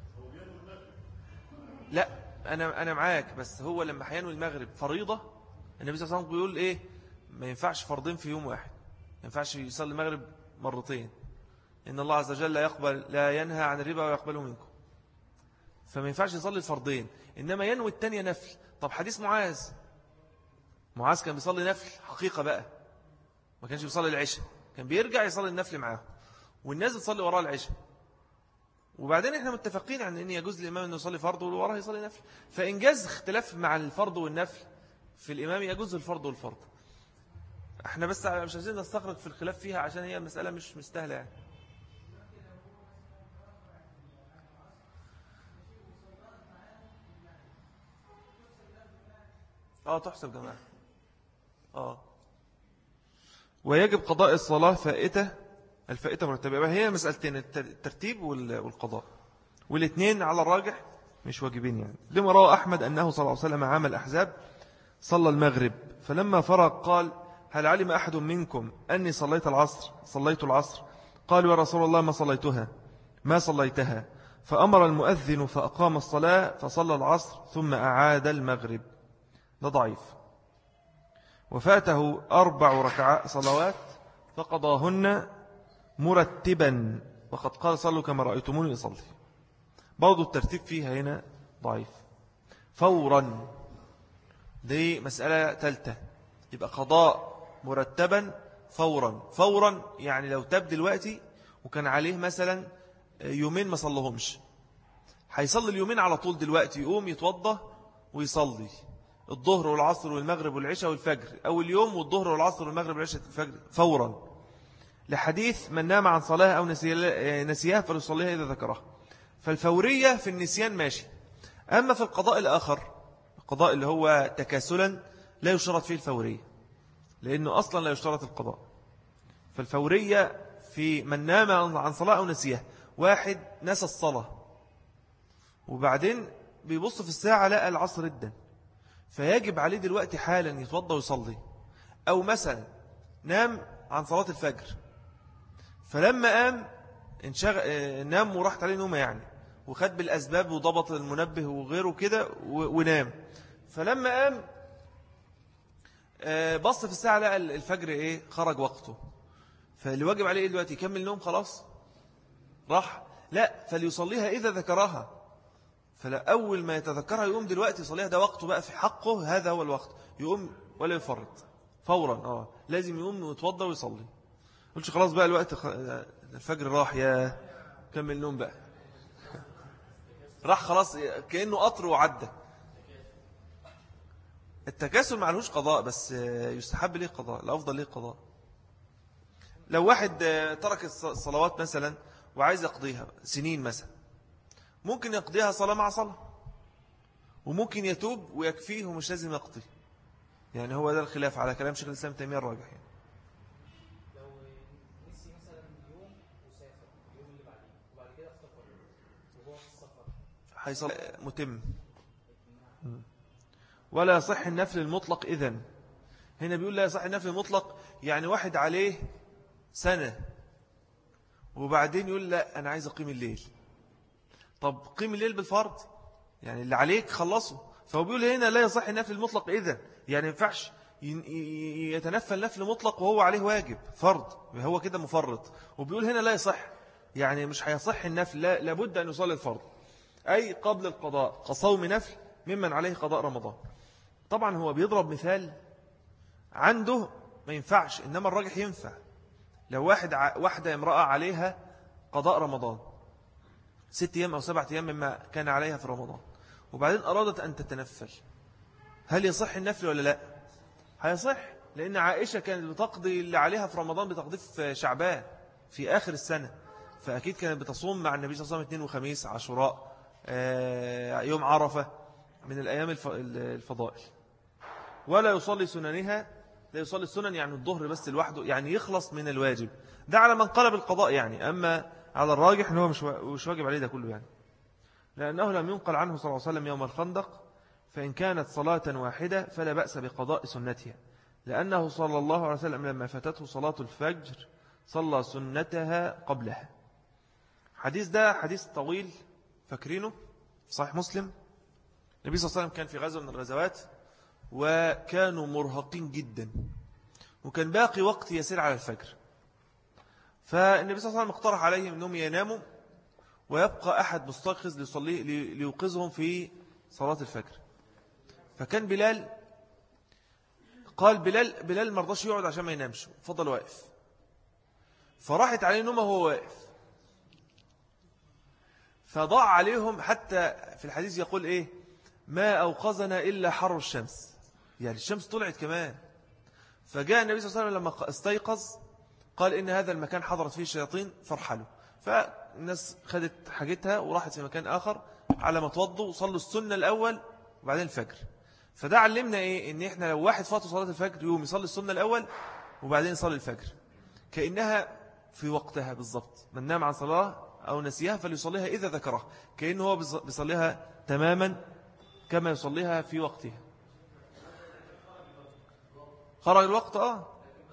لا أنا أنا معاك، بس هو لما هينوي المغرب فريضة النبي صلى الله عليه وسلم بيقول إيه؟ ما ينفعش فرضين في يوم واحد، ما ينفعش يصلي المغرب مرتين، إن الله عز وجل لا يقبل لا ينهى عن الربا ويقبله منكم، فما ينفعش يصلي الفرضين، إنما ينوي التانية نفل. طب حديث معاذ، معاذ كان بيصلي نفل حقيقة بقى، ما كانش بيصلي العشاء، كان بيرجع يصلي النفل معاه والناس بتصلي وراء العشاء. وبعدين احنا متفقين عن ان يجوز للإمام انه يصلي فرض ووراه يصلي نفل، فإنجاز اختلاف مع الفرض والنفل في الإمام يجوز الفرض والفرض. احنا بس مش عايزين نستغرق في الخلاف فيها عشان هي المسألة مش مستاهلة يعني. اه تحسب جماعة. اه ويجب قضاء الصلاة فائتة، الفائتة مرتبة، هي مسألتين الترتيب والقضاء، والاثنين على الراجح مش واجبين يعني. لما روى أحمد أنه صلى الله عليه وسلم عام الأحزاب صلى المغرب فلما فرغ قال هل علم أحد منكم أني صليت العصر صليت العصر؟ قالوا يا رسول الله ما صليتها ما صليتها. فأمر المؤذن فأقام الصلاة فصلى العصر ثم أعاد المغرب. ده ضعيف. وفاته أربع ركعات صلوات فقضاهن مرتبا، وقد قال صلوا كما رأيتموني أصلي. برضو الترتيب فيها هنا ضعيف. فورا دي مسألة ثالثة، يبقى قضاء مرتبا فورا. فورا يعني لو تاب دلوقتي وكان عليه مثلا يومين ما صلهمش، هيصلي اليومين على طول دلوقتي، يقوم يتوضى ويصلي الظهر والعصر والمغرب والعشاء والفجر أول يوم، والظهر والعصر والمغرب والعشاء والفجر فورا، لحديث من نام عن صلاة أو نسيها فليصليها إذا ذكرها. فالفورية في النسيان ماشي. أما في القضاء الآخر، القضاء اللي هو تكاسلا، لا يشترط فيه الفورية، لأنه أصلا لا يشترط القضاء. فالفورية في من نام عن صلاة أو نسيها، واحد نسى الصلاة وبعدين بيبص في الساعة لقى العصر الدن، فيجب عليه دلوقتي حالا يتوضى ويصلي. أو مثلا نام عن صلاة الفجر، فلما قام انشغ... نام وراحت عليه نومه يعني، وخد بالأسباب وضبط المنبه وغيره كده ونام. فلما قام بص في الساعة لقى الفجر إيه خرج وقته، فاللي واجب عليه دلوقتي يكمل نوم خلاص راح؟ لا، فليصليها إذا ذكرها. فلا أول ما يتذكرها يقوم دلوقتي يصليها، ده وقته بقى في حقه، هذا هو الوقت، يقوم ولا يفرط فورا. آه لازم يقوم ويتوضى ويصلي. قلتش خلاص بقى الوقت خ... الفجر راح، يا كمل نوم بقى راح خلاص، كأنه قطر وعدى. التكاسل معلوش قضاء، بس يستحب ليه قضاء، الأفضل ليه قضاء. لو واحد ترك الصلوات مثلا وعايز يقضيها سنين مثلا، ممكن يقضيها صلاة مع صلاة، وممكن يتوب ويكفيه ومش لازم يقضي. يعني هو ده الخلاف على كلام شيخ الإسلام تيمية الراجح يعني. لو نسي مثلا يوم وسافر اليوم اللي بعديه وبعد كده افتكر وهو في السفر، هيصلي متم. ولا يصح النفل المطلق إذن. هنا بيقول لا يصح النفل المطلق، يعني واحد عليه سنة وبعدين يقول لا أنا عايز أقيم الليل. طب قيم الليل بالفرض، يعني اللي عليك خلصه. فهو بيقول هنا لا يصح النفل المطلق إذن، يعني ينفعش يتنفل نفل مطلق وهو عليه واجب فرض، هو كده مفرط. وبيقول هنا لا يصح، يعني مش هيصح النفل، لا لابد أن يصلي الفرض، أي قبل القضاء كصوم نفل ممن عليه قضاء رمضان. طبعا هو بيضرب مثال عنده ما ينفعش، إنما الراجح ينفع. لو واحد ع... واحدة امرأة عليها قضاء رمضان ست أيام أو سبعة أيام مما كان عليها في رمضان، وبعدين أرادت أن تتنفل، هل يصح النفل ولا لا؟ هيصح، لأن عائشة كانت بتقضي اللي عليها في رمضان بتقضي في شعبان في آخر السنة، فأكيد كانت بتصوم مع النبي صلى الله عليه وسلم اثنين وخميس عاشوراء يوم عرفة من الأيام الفضائل. ولا يصلي سننها، لا يصلي السنن يعني الظهر بس لوحده، يعني يخلص من الواجب. ده على من قلب القضاء يعني، أما على الراجح أنه مش واجب عليه ده كله يعني، لأنه لم ينقل عنه صلى الله عليه وسلم يوم الخندق فإن كانت صلاة واحدة فلا بأس بقضاء سنتها، لأنه صلى الله عليه وسلم لما فاتته صلاة الفجر صلى سنتها قبلها. حديث ده حديث طويل فاكرينه، صحيح مسلم. النبي صلى الله عليه وسلم كان في غزوة من الغزوات وكانوا مرهقين جدا، وكان باقي وقت يسير على الفجر، فالنبي صلى الله عليه وسلم اقترح عليهم أنهم يناموا ويبقى أحد مستيقظ ليصلي ليوقظهم في صلاة الفجر. فكان بلال قال بلال بلال مرضاش يقعد عشان ما ينامش، فضل واقف، فراحت عليه نومه وهو واقف، فضاع عليهم. حتى في الحديث يقول إيه ما أوقظنا إلا حر الشمس، يعني الشمس طلعت كمان. فجاء النبي صلى الله عليه وسلم لما استيقظ قال إن هذا المكان حضرت فيه الشياطين فارحلوا. فالناس خدت حاجتها وراحت في مكان آخر على ما توضوا وصلوا السنة الأول وبعدين الفجر. فده علمنا إيه، إن إحنا لو واحد فاته صلاة الفجر يوم يصلي السنة الأول وبعدين يصلي الفجر كأنها في وقتها بالضبط. من نام عن صلاة أو نسيها فليصليها إذا ذكرها، كأنه هو بيصليها تماما كما يصليها في وقتها. خرج الوقت آه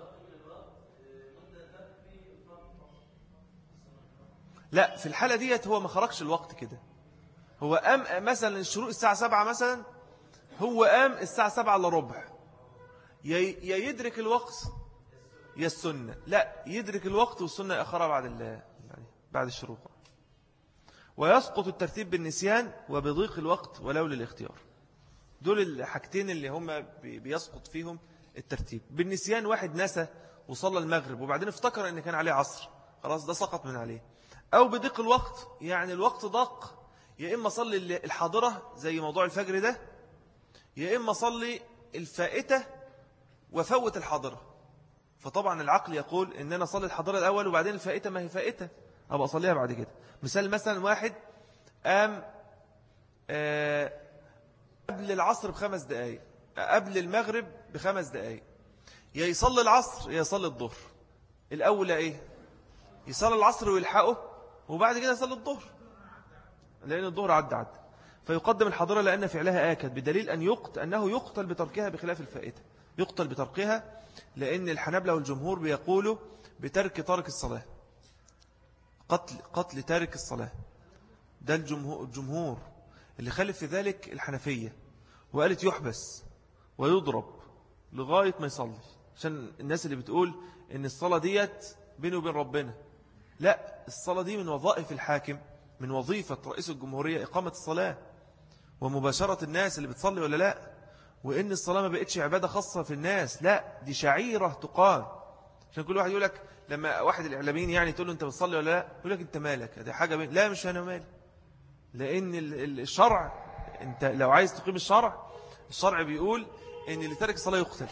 لا، في الحالة ديت هو ما خرجش الوقت كده، هو قام مثلا الشروق الساعة سبعة مثلا، هو قام الساعة سبعة إلا ربع، يا يدرك الوقت يا السنة، لا يدرك الوقت والسنة أخرى بعد بعد الشروق. ويسقط الترتيب بالنسيان وبضيق الوقت ولو للاختيار. دول الحاجتين اللي هم بيسقط فيهم الترتيب. بالنسيان واحد نسى وصلى المغرب وبعدين افتكر ان كان عليه عصر، خلاص ده سقط من عليه. أو بضيق الوقت، يعني الوقت ضاق، يا إما صلي الحاضرة زي موضوع الفجر ده، يا إما صلي الفائتة وفوت الحاضرة. فطبعا العقل يقول إن أنا صلي الحاضرة الأول وبعدين الفائتة ما هي فائتة أبقى أصليها بعد كده. مثال مثلا واحد قام آه قبل العصر بخمس دقايق، قبل المغرب بخمس دقايق، يا يصلي العصر يا يصلي الظهر. الأول إيه؟ يصلي العصر ويلحقه وبعد كده يصلي الظهر، لأن الظهر عد عد فيقدم الحاضرة لأن فعلها آكد، بدليل أن يقت أنه يقتل بتركها بخلاف الفائتة. يقتل بتركها لأن الحنابلة والجمهور بيقولوا بترك ترك الصلاة، قتل قتل تارك الصلاة. ده الجمهور, الجمهور اللي خالف في ذلك الحنفية، وقالت يحبس ويضرب لغاية ما يصلي، عشان الناس اللي بتقول إن الصلاة ديت بينه وبين ربنا. لا، الصلاة دي من وظائف الحاكم، من وظيفة رئيس الجمهورية إقامة الصلاة ومباشرة الناس اللي بتصلي ولا لا. وإن الصلاة ما بقتش عبادة خاصة في الناس، لا دي شعيرة تقام. عشان كل واحد يقول لك، لما واحد الإعلاميين يعني تقول له أنت بتصلي ولا لا، يقول لك أنت مالك، دي حاجة بين. لا مش أنا مالي، لأن الشرع، أنت لو عايز تقيم الشرع، الشرع بيقول إن اللي ترك الصلاة يقتل.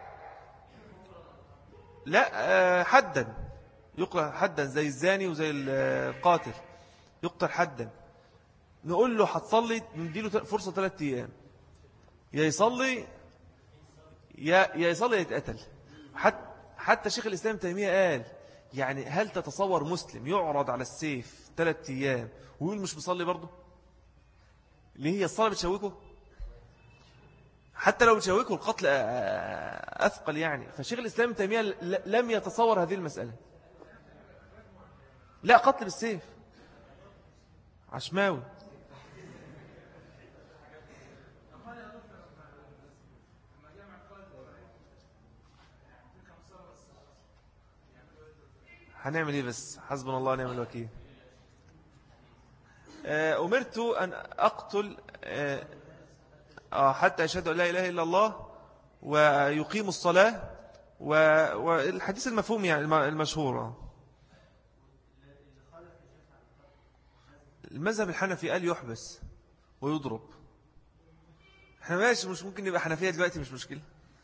لا حدا، يقتل حدا زي الزاني وزي القاتل، يقتل حدا. نقول له هتصلي، نديله فرصة ثلاثة أيام، يا يصلي يا يا يصلي يتقتل. حتى حتى شيخ الإسلام تيمية قال يعني هل تتصور مسلم يعرض على السيف ثلاثة أيام ويقول مش بيصلي برضه؟ ليه؟ هي الصلاة بتشوكه؟ حتى لو بتشوكه القتل أثقل يعني. فشيخ الإسلام تيمية لم يتصور هذه المسألة. لا، قتل بالسيف عشماوي. هنعمل ايه بس؟ حسبنا الله ونعم الوكيل. أمرت أن أقتل حتى أشهد أن لا إله إلا الله ويقيم الصلاة، والحديث المفهوم يعني المشهور. المذهب الحنفي قال يحبس ويضرب. احنا ماشي، مش ممكن نبقى حنفية دلوقتي، مش مشكلة.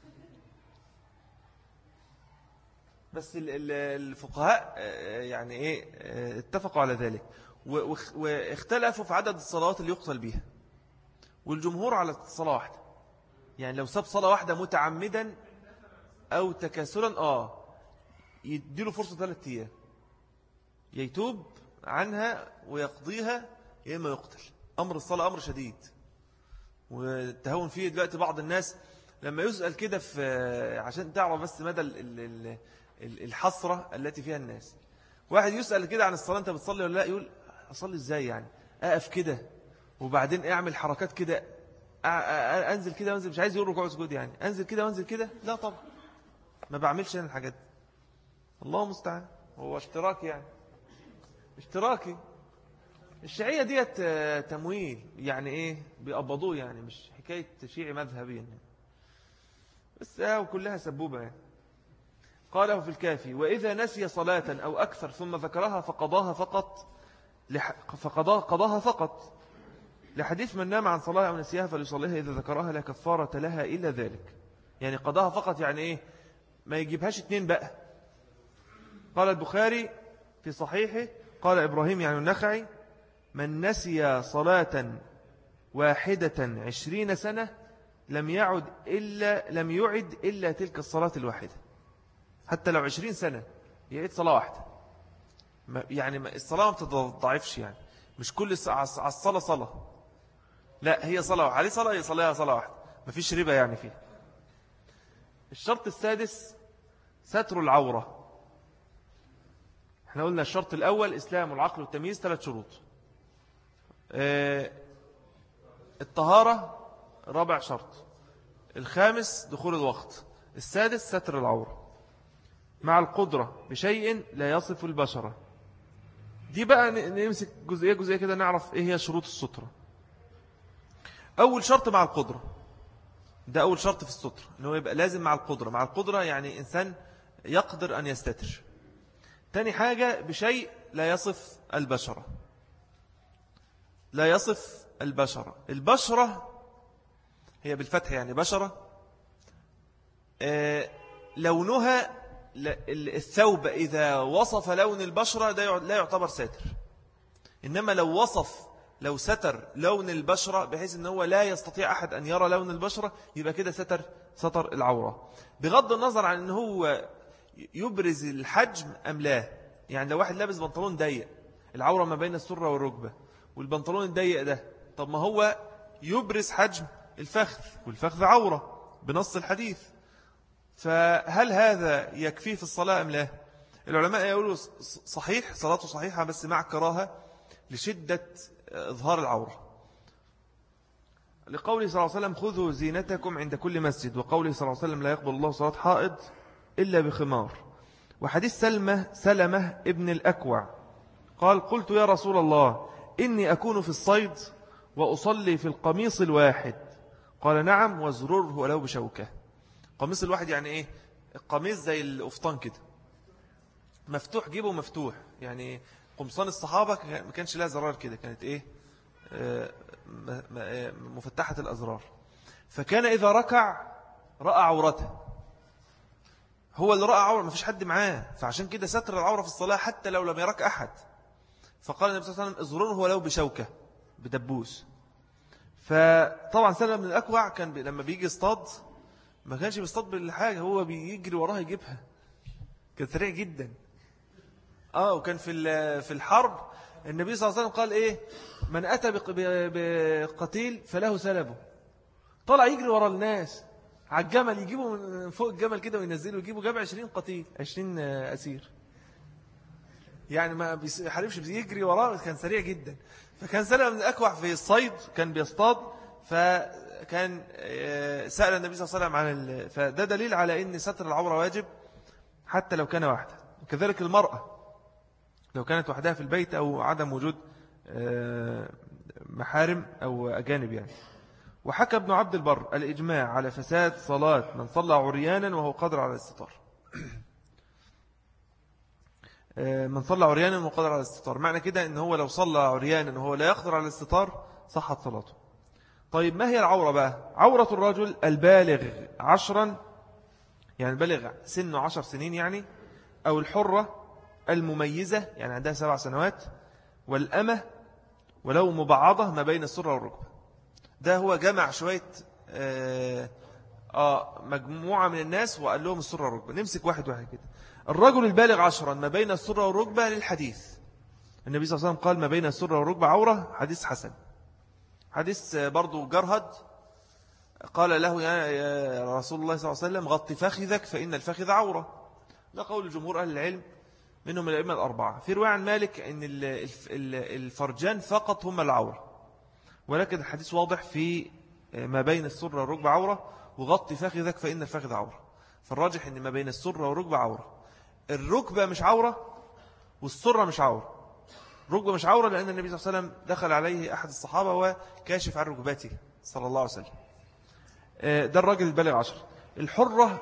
بس الفقهاء يعني ايه اتفقوا على ذلك، واختلفوا في عدد الصلوات اللي يقتل بيها. والجمهور على صلاة واحدة، يعني لو ساب صلاة واحدة متعمدا أو تكاسلا آه يديله فرصة ثلاثة أيام، يتوب عنها ويقضيها، يا إما يقتل. أمر الصلاة أمر شديد، والتهون فيه دلوقتي بعض الناس لما يسأل كده، في عشان تعرف بس مدى الحسرة التي فيها الناس. واحد يسأل كده عن الصلاة، أنت بتصلي ولا لا؟ يقول أصلي إزاي يعني؟ أقف كده وبعدين أعمل حركات كده، أنزل كده وأنزل، مش عايز يقول ركوع سجود يعني، أنزل كده وأنزل كده؟ لا طبعا، ما بعملش أنا الحاجات دي. الله مستعان، هو اشتراكي يعني، اشتراكي. الشيعية ديت تمويل يعني إيه، بيقبضوه يعني، مش حكاية شيعي مذهبي يعني. بس وكلها سبوبة يعني. قاله في الكافي: وإذا نسي صلاة أو أكثر ثم ذكرها فقضاها فقط لح... فقضاها قضاها فقط، لحديث من نام عن صلاة أو نسيها فليصليها إذا ذكرها لا كفارة لها إلا ذلك. يعني قضاها فقط يعني إيه؟ ما يجيبهاش اتنين بقى. قال البخاري في صحيحه قال إبراهيم يعني النخعي: من نسي صلاة واحدة عشرين سنة لم يعد إلا لم يعد إلا تلك الصلاة الواحدة. حتى لو عشرين سنة يعيد صلاة واحدة. يعني الصلاة ما بتضعفش يعني، مش كل على الصلاة صلاة، لا هي صلاة عليه صلاة يصليها صلاة واحدة، ما فيش ربا يعني فيه. الشرط السادس ستر العورة. احنا قلنا الشرط الأول إسلام والعقل والتمييز، ثلاث شروط. اه الطهارة رابع شرط، الخامس دخول الوقت، السادس ستر العورة مع القدرة بشيء لا يصف البشرة. دي بقى نمسك جزئية جزئية كده نعرف ايه هي شروط السترة. أول شرط مع القدرة، ده أول شرط في السترة، إنه يبقى لازم مع القدرة. مع القدرة يعني إنسان يقدر أن يستتر. تاني حاجة بشيء لا يصف البشرة، لا يصف البشرة. البشرة هي بالفتح يعني بشرة، آه لونها الثوب إذا وصف لون البشرة ده لا يعتبر ساتر. إنما لو وصف لو ستر لون البشرة بحيث أنه لا يستطيع أحد أن يرى لون البشرة يبقى كده ستر ستر العورة، بغض النظر عن أنه هو يبرز الحجم أم لا. يعني لو واحد لابس بنطلون ضيق العورة ما بين السرة والركبة والبنطلون الضيق ده، طب ما هو يبرز حجم الفخذ والفخذ عورة بنص الحديث، فهل هذا يكفي في الصلاة أم لا؟ العلماء يقولوا صحيح، صلاته صحيحة بس مع كراهة لشدة إظهار العورة، لقوله صلى الله عليه وسلم خذوا زينتكم عند كل مسجد، وقوله صلى الله عليه وسلم لا يقبل الله صلاة حائض إلا بخمار. وحديث سلمة سلمة ابن الأكوع قال قلت يا رسول الله إني أكون في الصيد وأصلي في القميص الواحد، قال نعم وزرره ولو بشوكة. قميص الواحد يعني إيه؟ القميص زي الأفطان كده مفتوح، جيبه مفتوح، يعني قمصان الصحابة ما كانش لها زرار كده، كانت إيه آه مفتحة الأزرار، فكان إذا ركع رأى عورته، هو اللي رأى عورة ما فيش حد معاه، فعشان كده ستر العورة في الصلاة حتى لو لم يرك أحد. فقال النبي صلى الله عليه وسلم ازرره ولو بشوكة بدبوس. فطبعا سلمة بن الأكوع كان بي لما بيجي يصطاد ما كانش بيصطاد بالحاجة، هو بيجري وراها يجيبها، كان سريع جدا. آه وكان في في الحرب النبي صلى الله عليه وسلم قال إيه من أتى بقتيل فله سلبه، طلع يجري ورا الناس على الجمل، يجيبوا من فوق الجمل كده وينزلوا، يجيبوا جاب عشرين قتيل عشرين أسير، يعني ما بيحاربش بيجري وراه، كان سريع جدا. فكان سلمة من الأكوع في الصيد كان بيصطاد، فكان سأل النبي صلى الله عليه وسلم عن، فده دليل على أن ستر العورة واجب حتى لو كان واحدة. وكذلك المرأة لو كانت وحدها في البيت أو عدم وجود محارم أو أجانب يعني. وحكى ابن عبد البر الإجماع على فساد صلاة من صلى عريانا وهو قادر على الاستطار. من صلى عريانا وهو قادر على الاستطار معنى كده إن هو لو صلى عريانا وهو لا يقدر على الاستطار صحت صلاته. طيب ما هي العورة بقى؟ عورة الرجل البالغ عشرا، يعني البالغ سنه عشر سنين يعني، أو الحرة المميزة يعني عندها سبع سنوات، والأمة ولو مبعضة ما بين السرة والركبة. ده هو جمع شوية آه آه مجموعة من الناس وقال لهم السرة والركبة. نمسك واحد واحد كده. الرجل البالغ عشرا ما بين السرة والركبة للحديث، النبي صلى الله عليه وسلم قال ما بين السرة والركبة عورة، حديث حسن. حديث برضو جرهد قال له يا رسول الله صلى الله عليه وسلم غطي فخذك فإن الفخذ عورة. ده قول جمهور أهل العلم منهم الأئمة الأربعة. في رواية عن مالك أن الفرجان فقط هم العورة، ولكن الحديث واضح في ما بين السرة والركبة عورة، وغطي فخذك فإن الفخذ عورة. فالراجح أن ما بين السرة والركبة عورة. الركبة مش عورة والسرة مش عورة. الركبة مش عورة لأن النبي صلى الله عليه وسلم دخل عليه أحد الصحابة وكاشف عن ركبته صلى الله عليه وسلم. ده الراجل البالغ عشر. الحرة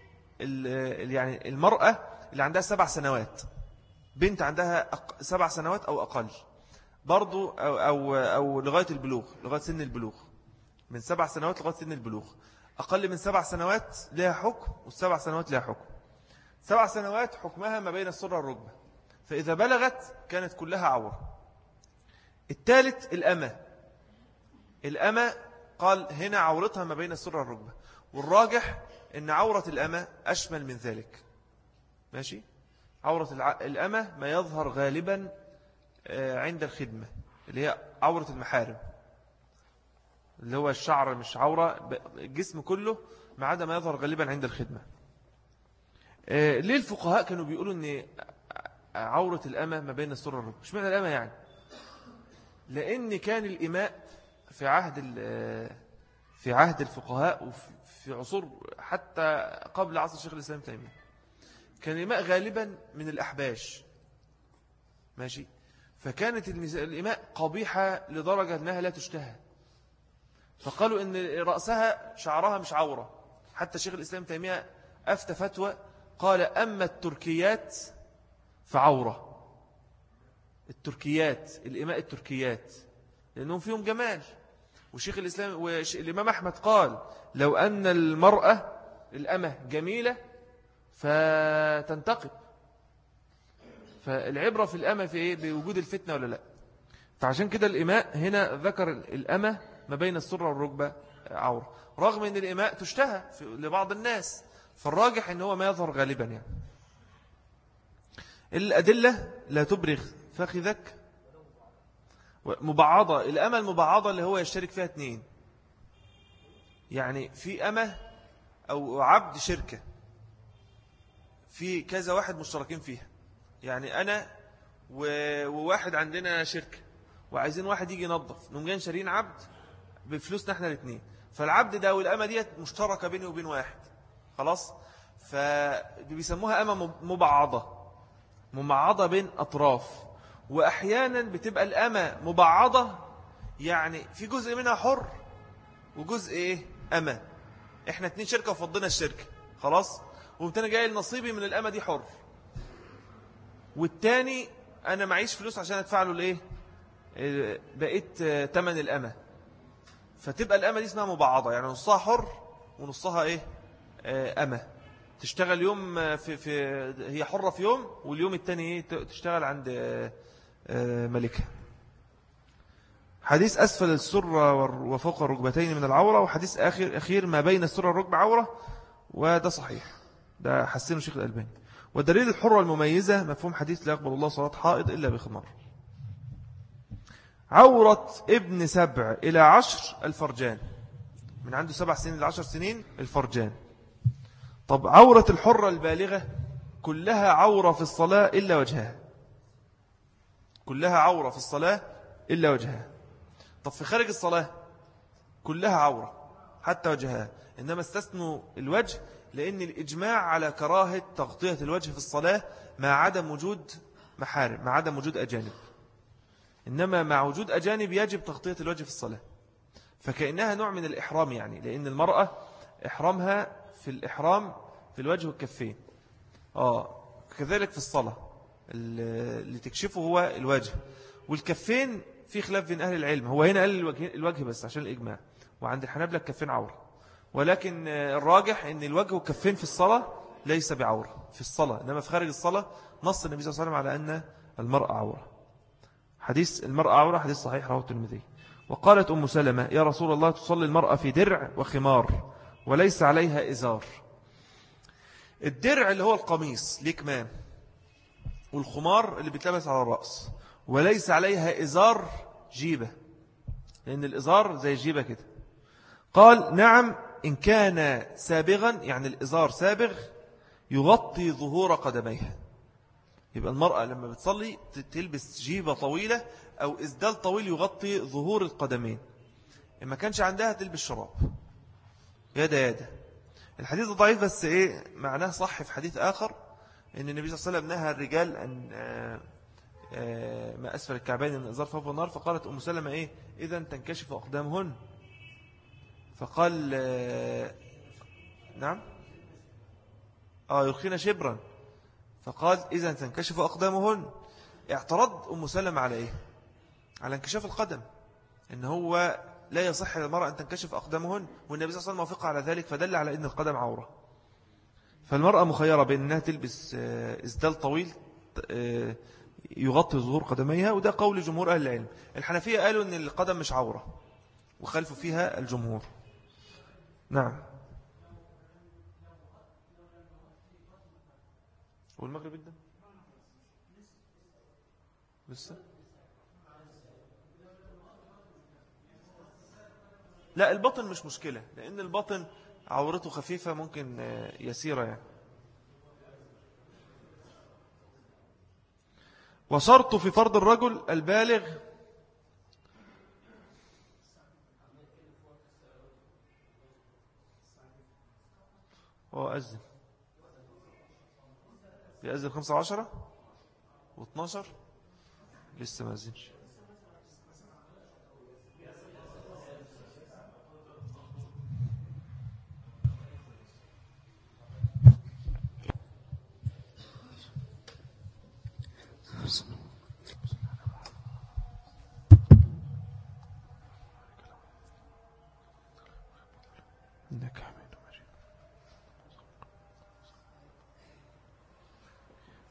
يعني المرأة اللي عندها سبع سنوات، بنت عندها سبع سنوات أو أقل برضو أو, أو, أو لغاية البلوغ، لغاية سن البلوغ، من سبع سنوات لغاية سن البلوغ. أقل من سبع سنوات لها حكم والسبع سنوات لها حكم. سبع سنوات حكمها ما بين السرة والركبة، فإذا بلغت كانت كلها عورة. الثالث الأمة. الأمة قال هنا عورتها ما بين السرة والركبة، والراجح أن عورة الأمة أشمل من ذلك. ماشي. عورة الأمة ما يظهر غالبا عند الخدمة اللي هي عورة المحارم، اللي هو الشعر مش عورة، الجسم كله ما عدا ما يظهر غالبا عند الخدمة. ليه الفقهاء كانوا بيقولوا أن عورة الأمة ما بين السرة والركبة؟ مش معنى الأمة يعني؟ لأن كان الإماء في عهد في عهد الفقهاء وفي عصور حتى قبل عصر الشيخ الإسلام تيمية، كان الإماء غالبا من الأحباش. ماشي. فكانت الإماء قبيحة لدرجة أنها لا تشتهى، فقالوا أن رأسها شعرها مش عورة. حتى الشيخ الإسلام تيمية أفتى فتوى قال أما التركيات فعورة، التركيات، الإماء التركيات، لأنهم فيهم جمال. وشيخ الإسلام والإمام أحمد قال لو أن المرأة الأمة جميلة فتنتقب، فالعبرة في الأمة في إيه؟ بوجود الفتنة ولا لا. فعشان كده الإماء هنا ذكر الأمة ما بين السرة والركبة عورة، رغم أن الإماء تشتهى لبعض الناس، فالراجح أنه ما يظهر غالبا يعني. الأدلة لا تبرغ فخذك مبعضة. الأمة المبعضة اللي هو يشترك فيها اثنين، يعني في أمة أو عبد شركة في كذا واحد مشتركين فيها، يعني أنا وواحد عندنا شركة وعايزين واحد يجي ينظف، نقوم جايين شارين عبد بفلوسنا احنا الاثنين، فالعبد ده والأمة ديت مشتركة بيني وبين واحد خلاص، فبيسموها أمة مبعضة، مبعضة بين أطراف. وأحيانا بتبقى الأمة مبعضة، يعني في جزء منها حر وجزء إيه أمة، إحنا اتنين شركة وفضينا الشركة خلاص، ومتنا جاي النصيبي من الأمة دي حر، والتاني أنا معيش فلوس عشان أدفع له الإيه بقيت تمن الأمة، فتبقى الأمة دي اسمها مبعضة، يعني نصها حر ونصها إيه أمة، تشتغل يوم في, في هي حرة في يوم، واليوم التاني إيه تشتغل عند ملكها. حديث أسفل السرة وفوق الركبتين من العورة، وحديث آخر أخير ما بين السرة والركبة عورة، وده صحيح، ده حسنه الشيخ الألباني. والدليل الحرة المميزة مفهوم حديث لا يقبل الله صلاة حائض إلا بخمار. عورة ابن سبع إلى عشر الفرجان، من عنده سبع سنين إلى عشر سنين الفرجان. طب عورة الحرة البالغة كلها عورة في الصلاة إلا وجهها، كلها عورة في الصلاة إلا وجهها. طب في خارج الصلاة كلها عورة حتى وجهها، إنما استثنوا الوجه لأن الإجماع على كراهة تغطية الوجه في الصلاة مع عدم وجود محارم، مع عدم وجود أجانب، إنما مع وجود أجانب يجب تغطية الوجه في الصلاة، فكأنها نوع من الإحرام يعني، لأن المرأة إحرامها في الإحرام في الوجه والكفين، آه كذلك في الصلاة اللي تكشفه هو الوجه والكفين. في خلاف بين أهل العلم، هو هنا قال الوجه, الوجه بس عشان الإجماع، وعند الحنابلة الكفين عورة، ولكن الراجح أن الوجه والكفين في الصلاة ليس بعورة في الصلاة، إنما في خارج الصلاة نص النبي صلى الله عليه وسلم على أن المرأة عورة. حديث المرأة عورة حديث صحيح رواه الترمذي. وقالت أم سلمة يا رسول الله تصلي المرأة في درع وخمار وليس عليها إزار. الدرع اللي هو القميص ليه كمام، والخمار اللي بيتلبس على الرأس، وليس عليها إزار جيبة، لأن الإزار زي الجيبة كده. قال نعم إن كان سابغا، يعني الإزار سابغ يغطي ظهور قدميها، يبقى المرأة لما بتصلي تلبس جيبة طويلة أو إزدال طويل يغطي ظهور القدمين، إما كانش عندها تلبس شراب يدا يدا. الحديث ضعيف بس إيه معناه صح في حديث آخر، إن النبي صلى الله عليه وسلم نهى الرجال أن ما أسفل الكعبين من الإزار فوق النار، فقالت أم سلمة إيه إذا تنكشف أقدامهن، فقال نعم آه يرخين شبرا، فقال إذا تنكشف أقدامهن. اعترض أم سلمة على إيه؟ على انكشاف القدم، إن هو لا يصح للمرأة أن تنكشف أقدامهن، والنبي صلى الله عليه وسلم موافق على ذلك، فدل على أن القدم عورة. فالمرأة مخيرة بين أنها تلبس إزدال طويل يغطي ظهور قدميها، وده قول جمهور أهل العلم. الحنفية قالوا أن القدم مش عورة وخلفوا فيها الجمهور. نعم. والمغرب جدا لسه لا، البطن مش مشكلة، لأن البطن عورته خفيفة ممكن يسيرة يعني. وشرط في فرض الرجل البالغ هو أذن يأذن خمسة وعشرة واثناشر لسه ما أذنش.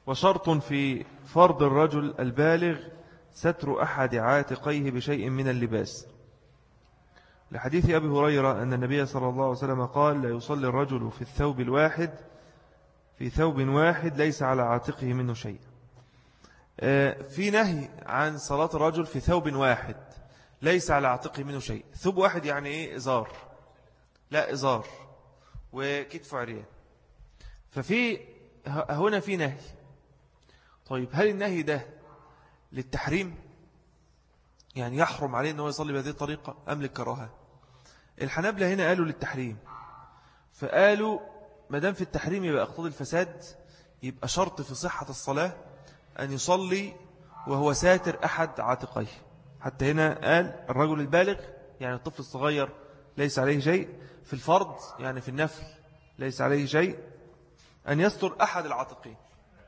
وشرط في فرض الرجل البالغ ستر أحد عاتقيه بشيء من اللباس، لحديث أبي هريرة أن النبي صلى الله عليه وسلم قال: لا يصلي الرجل في الثوب الواحد في ثوب واحد ليس على عاتقه منه شيء. في نهي عن صلاة الرجل في ثوب واحد ليس على عاتقه منه شيء. ثوب واحد يعني إيه؟ إزار، لا إزار وكتف عريان. ففي هنا في نهي. طيب هل النهي ده للتحريم، يعني يحرم عليه أنه يصلي بهذه الطريقة، أم للكراهة؟ الحنابلة هنا قالوا للتحريم، فقالوا مدام في التحريم يبقى اقتضي الفساد، يبقى شرط في صحة الصلاة أن يصلي وهو ساتر أحد عاتقيه. حتى هنا قال الرجل البالغ يعني الطفل الصغير ليس عليه شيء، في الفرض يعني في النفل ليس عليه شيء، أن يستر أحد العاتقين.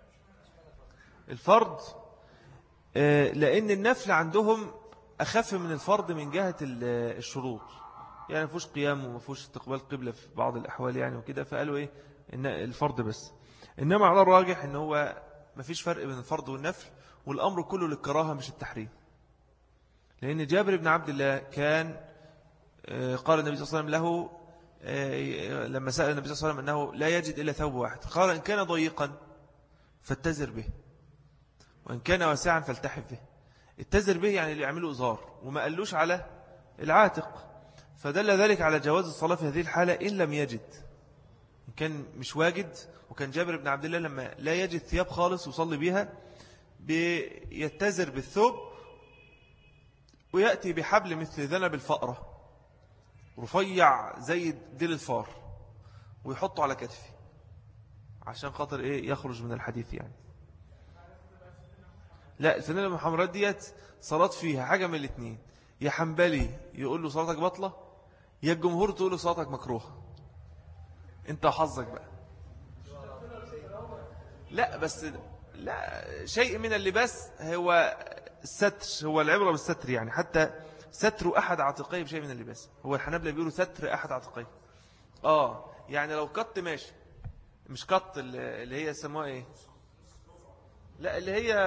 الفرض لأن النفل عندهم أخف من الفرض من جهة الشروط، يعني مفوش قيام ومفوش استقبال قبلة في بعض الأحوال يعني وكده، فقالوا إيه إن الفرض بس. إنما على الراجح إن هو مفيش فرق بين الفرض والنفل، والأمر كله للكراهة مش التحريم. لأن جابر بن عبد الله كان قال النبي صلى الله عليه وسلم له لما سأل النبي صلى الله عليه وسلم أنه لا يجد إلا ثوب واحد، قال إن كان ضيقا فاتزر به، وإن كان واسعا فالتحف به. التزر به يعني اللي يعمله إزار، وما قالوش على العاتق، فدل ذلك على جواز الصلاة في هذه الحالة إن لم يجد. إن كان مش واجد، وكان جابر بن عبد الله لما لا يجد ثياب خالص يصلي بها بيتزر بالثوب، ويأتي بحبل مثل ذنب الفأرة رفيع زي ديل الفار، ويحطه على كتفه عشان خاطر إيه يخرج من الحديث يعني. لا، الفنانة المحمرات ديت صلاة فيها حاجة من الاثنين، يا حنبلي يقول له صلاتك بطلة، يا الجمهور تقول له صلاتك مكروهة. انت حظك بقى. لا بس لا، شيء من اللباس هو الستر، هو العبرة بالستر يعني، حتى ستر أحد عاتقيه بشيء من اللباس. هو الحنابلة بيقولوا ستر أحد عاتقيه. آه يعني لو قط ماشي، مش قط اللي هي يسموها إيه، لا اللي هي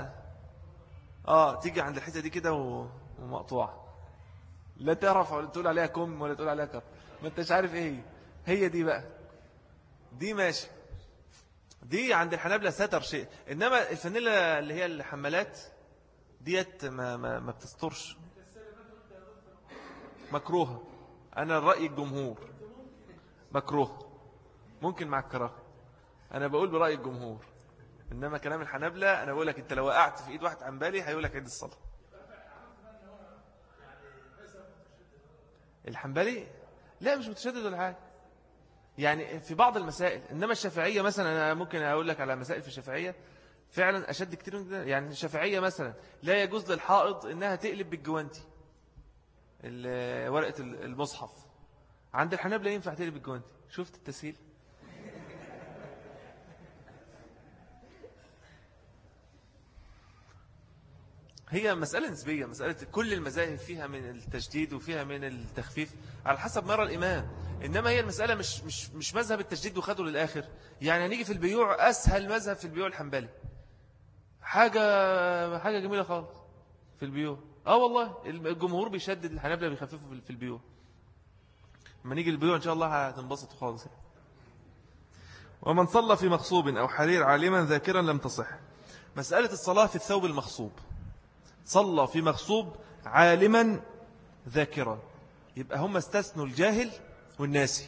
آه تيجي عند الحتة دي كده ومقطوعة، لا تعرف ولا تقول عليها كم ولا تقول عليها قط، ما انتش عارف إيه هي دي بقى، دي ماشي، دي عند الحنابلة ستر شيء. إنما الفانيلا اللي هي الحمالات ديت ما, ما, ما بتسترش، مكروهة. أنا الرأي الجمهور مكروه، ممكن مع الكراهة، أنا بقول برأي الجمهور. إنما كلام الحنابلة أنا بقول لك أنت لو وقعت في إيد واحد عنبالي هيقول لك عيد الصلاة. الحنبلي لا مش متشدد ولا حاجة يعني في بعض المسائل. إنما الشافعية مثلا، أنا ممكن أقول لك على مسائل في الشافعية فعلا أشد كتير من ده. يعني الشافعية مثلا لا يجوز للحائض إنها تقلب بالجوانتي ورقة المصحف، عند الحنابلة ينفع تقلب بالجوانتي. شفت التسهيل؟ هي مسألة نسبية، مسألة كل المذاهب فيها من التجديد وفيها من التخفيف على حسب ما يرى الإمام. إنما هي المسألة مش مش مش مذهب التجديد وخده للآخر. يعني هنيجي في البيوع، أسهل مذهب في البيوع الحنبلي، حاجة حاجة جميلة خالص في البيوع. آه والله الجمهور بيشدد، الحنابلة بيخففوا في البيوع. لما نيجي البيوع إن شاء الله هتنبسطوا خالص. ومن صلى في مغصوب أو حرير عالما ذاكرا لم تصح. مسألة الصلاة في الثوب المغصوب، صلى في مغصوب عالما ذاكرا، يبقى هم استثنوا الجاهل والناسي.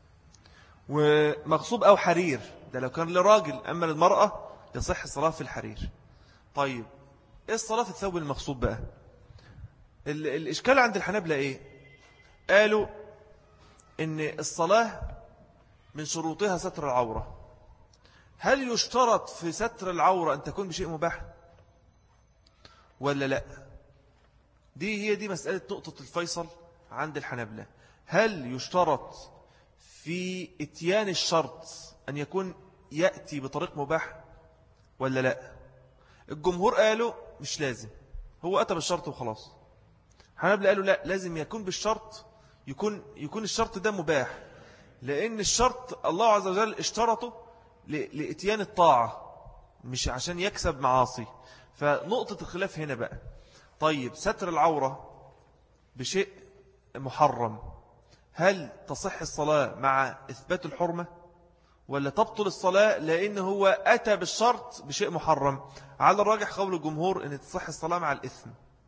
ومغصوب أو حرير ده لو كان لراجل، أما للمرأة يصح الصلاة في الحرير. طيب إيه الصلاة في الثوب المغصوب بقى؟ الإشكال عند الحنابلة إيه؟ قالوا إن الصلاة من شروطها ستر العورة. هل يشترط في ستر العورة أن تكون بشيء مباح ولا لا؟ دي هي دي مسألة نقطة الفيصل عند الحنابلة. هل يشترط في اتيان الشرط أن يكون يأتي بطريق مباح ولا لا؟ الجمهور قالوا مش لازم، هو أتى بالشرط وخلاص. الحنابلة قالوا لا، لازم يكون بالشرط، يكون يكون الشرط ده مباح، لأن الشرط الله عز وجل اشترطه لإتيان الطاعة، مش عشان يكسب معاصي. فنقطة الخلاف هنا بقى، طيب ستر العورة بشيء محرم، هل تصح الصلاة مع إثبات الحرمة ولا تبطل الصلاة لأن هو أتى بالشرط بشيء محرم؟ على الراجح قول الجمهور أن تصح الصلاة مع الإثم.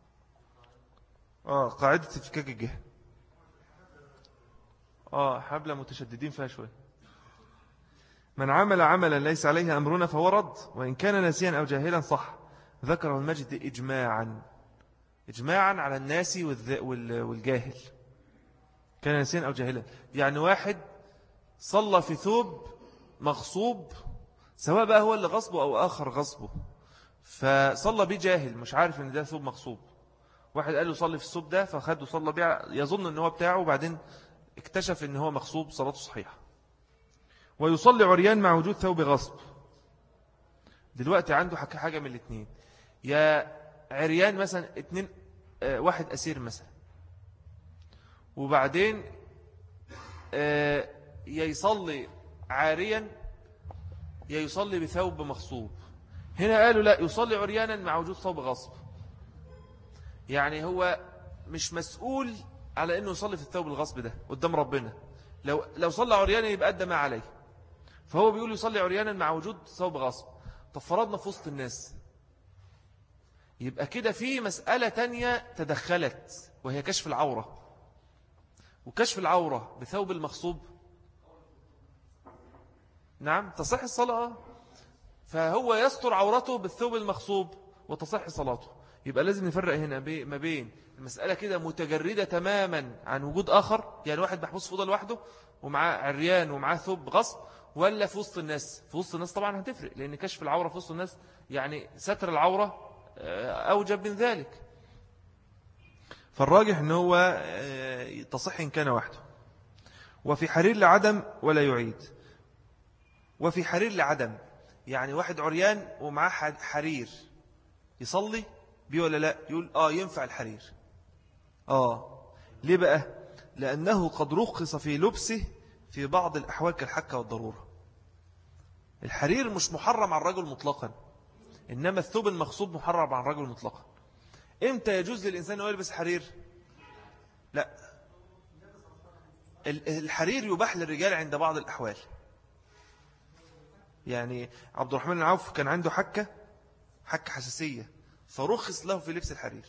آه قاعدة افكاك الجهة. آه حبلة متشددين فيها شوية. من عمل عملا ليس عليه أمرنا فهو رد، وإن كان ناسيا أو جاهلا صح. ذكره المجد إجماعا، إجماعا على الناس والجاهل، كان ناسيا أو جاهلا. يعني واحد صلى في ثوب مغصوب، سواء بقى هو اللي غصبه أو آخر غصبه، فصلى بيه جاهل مش عارف أن ده ثوب مغصوب. واحد قال له صلي في الثوب ده فخده صلى بيه يظن أنه هو بتاعه، وبعدين اكتشف أنه هو مغصوب، صلاته صحيحة. ويصلي عريان مع وجود ثوب غصب. دلوقتي عنده حاجة من الاثنين، يا عريان مثلا اتنين، اه واحد أسير مثلا، وبعدين اه يا يصلي عاريا يا يصلي بثوب مغصوب. هنا قالوا لا، يصلي عريانا مع وجود ثوب غصب، يعني هو مش مسؤول على انه يصلي في الثوب الغصب ده قدام ربنا. لو لو صلى عريانا يبقى أدى ما عليه، فهو بيقول يصلي عريانا مع وجود ثوب غصب. طب فرضنا في وسط الناس، يبقى كده في مسألة تانية تدخلت وهي كشف العورة. وكشف العورة بثوب المغصوب نعم تصح الصلاة، فهو يستر عورته بالثوب المغصوب وتصح صلاته. يبقى لازم نفرق هنا ما بين المسألة كده متجردة تماما عن وجود آخر، يعني واحد محبوس في أوضة لوحده ومعاه عريان ومعاه ثوب غصب، ولا في وسط الناس. في وسط الناس طبعا هتفرق، لأن كشف العورة في وسط الناس يعني ستر العورة أوجب من ذلك. فالراجح أنه هو تصح إن كان وحده. وفي حرير لعدم ولا يعيد. وفي حرير لعدم يعني واحد عريان ومعاه حرير، يصلي بيه ولا لا؟ يقول آه ينفع الحرير. آه ليه بقى؟ لأنه قد رخص في لبسه في بعض الأحوال كالحكة والضرورة. الحرير مش محرم على الرجل مطلقا، إنما الثوب المغصوب محرم على الرجل مطلقا. إمتى يجوز للإنسان أن يلبس حرير؟ لا، الحرير يباح للرجال عند بعض الأحوال. يعني عبد الرحمن العوف كان عنده حكة حكة حساسية، فرخص له في لبس الحرير،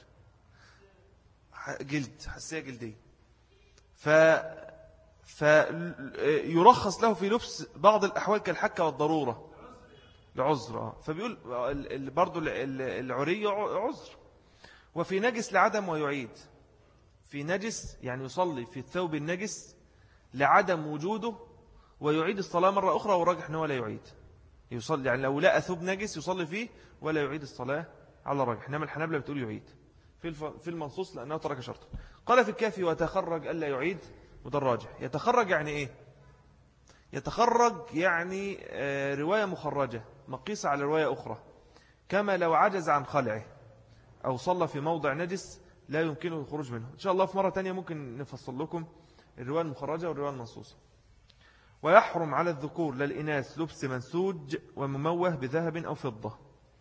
جلد حساسية جلدية، ف فيرخص له في لبس بعض الأحوال كالحكة والضرورة لعذر. فبيقول برضو العري عذر. وفي نجس لعدم ويعيد. في نجس يعني يصلي في الثوب النجس لعدم وجوده ويعيد الصلاة مرة أخرى، والراجح أنه لا يعيد. يصلي يعني لو لقى ثوب نجس يصلي فيه ولا يعيد الصلاة على الراجح. إنما الحنابلة بتقول يعيد في في المنصوص لأنه ترك شرطا. قال في الكافي وتخرج ألا يعيد، وده الراجح. يتخرج يعني إيه؟ يتخرج يعني رواية مخرجة مقيسة على رواية أخرى، كما لو عجز عن خلعه أو صلى في موضع نجس لا يمكنه الخروج منه. إن شاء الله في مرة تانية ممكن نفصل لكم الرواية المخرجة والرواية المنصوصة. ويحرم على الذكور للإناث لبس منسوج ومموه بذهب أو فضة.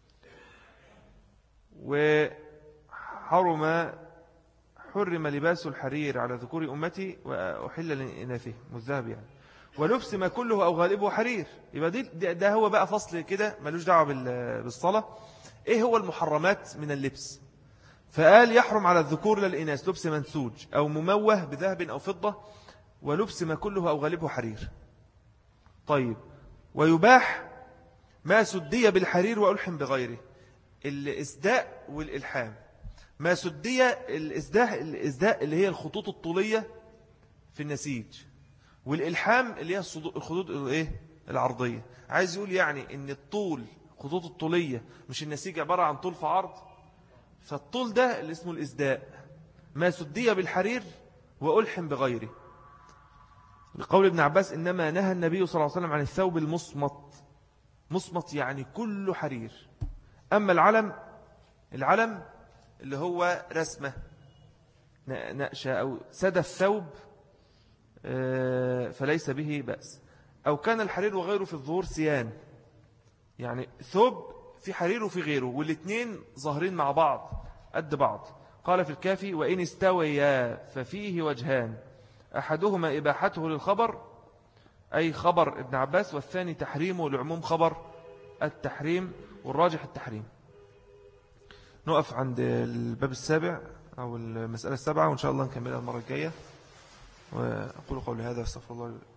وحرم حرم لباس الحرير على ذكور أمتي وأحل لإناثه الذهب يعني. ولبس ما كله أو غالبه حرير. يبقى دي ده هو بقى فصل كده ملوش دعوة بالصلاة. إيه هو المحرمات من اللبس؟ فقال يحرم على الذكور للإناث لبس منسوج أو مموه بذهب أو فضة، ولبس ما كله أو غالبه حرير. طيب، ويباح ما سدي بالحرير وألحم بغيره. الإسداء والإلحام. ما سدي الإسداء, الإسداء اللي هي الخطوط الطولية في النسيج، والإلحام اللي هي الخطوط الإيه؟ العرضية. عايز يقول يعني إن الطول خطوط الطولية مش النسيج عبارة عن طول في عرض، فالطول ده اللي اسمه الإسداء. ما سدي بالحرير وألحم بغيره. لقول ابن عباس إنما نهى النبي صلى الله عليه وسلم عن الثوب المصمت. مصمت يعني كله حرير. أما العلم العلم اللي هو رسمة نقشة أو سدى الثوب فليس به بأس. أو كان الحرير وغيره في الظهور سيان، يعني ثوب في حرير وفي غيره والاثنين ظاهرين مع بعض قد بعض. قال في الكافي وإن استويا ففيه وجهان أحدهما إباحته للخبر أي خبر ابن عباس، والثاني تحريمه لعموم خبر التحريم، والراجح التحريم. نقف عند الباب السابع أو المسألة السابعة، وإن شاء الله نكملها المرة الجاية. وأقول قولي هذا، استغفر الله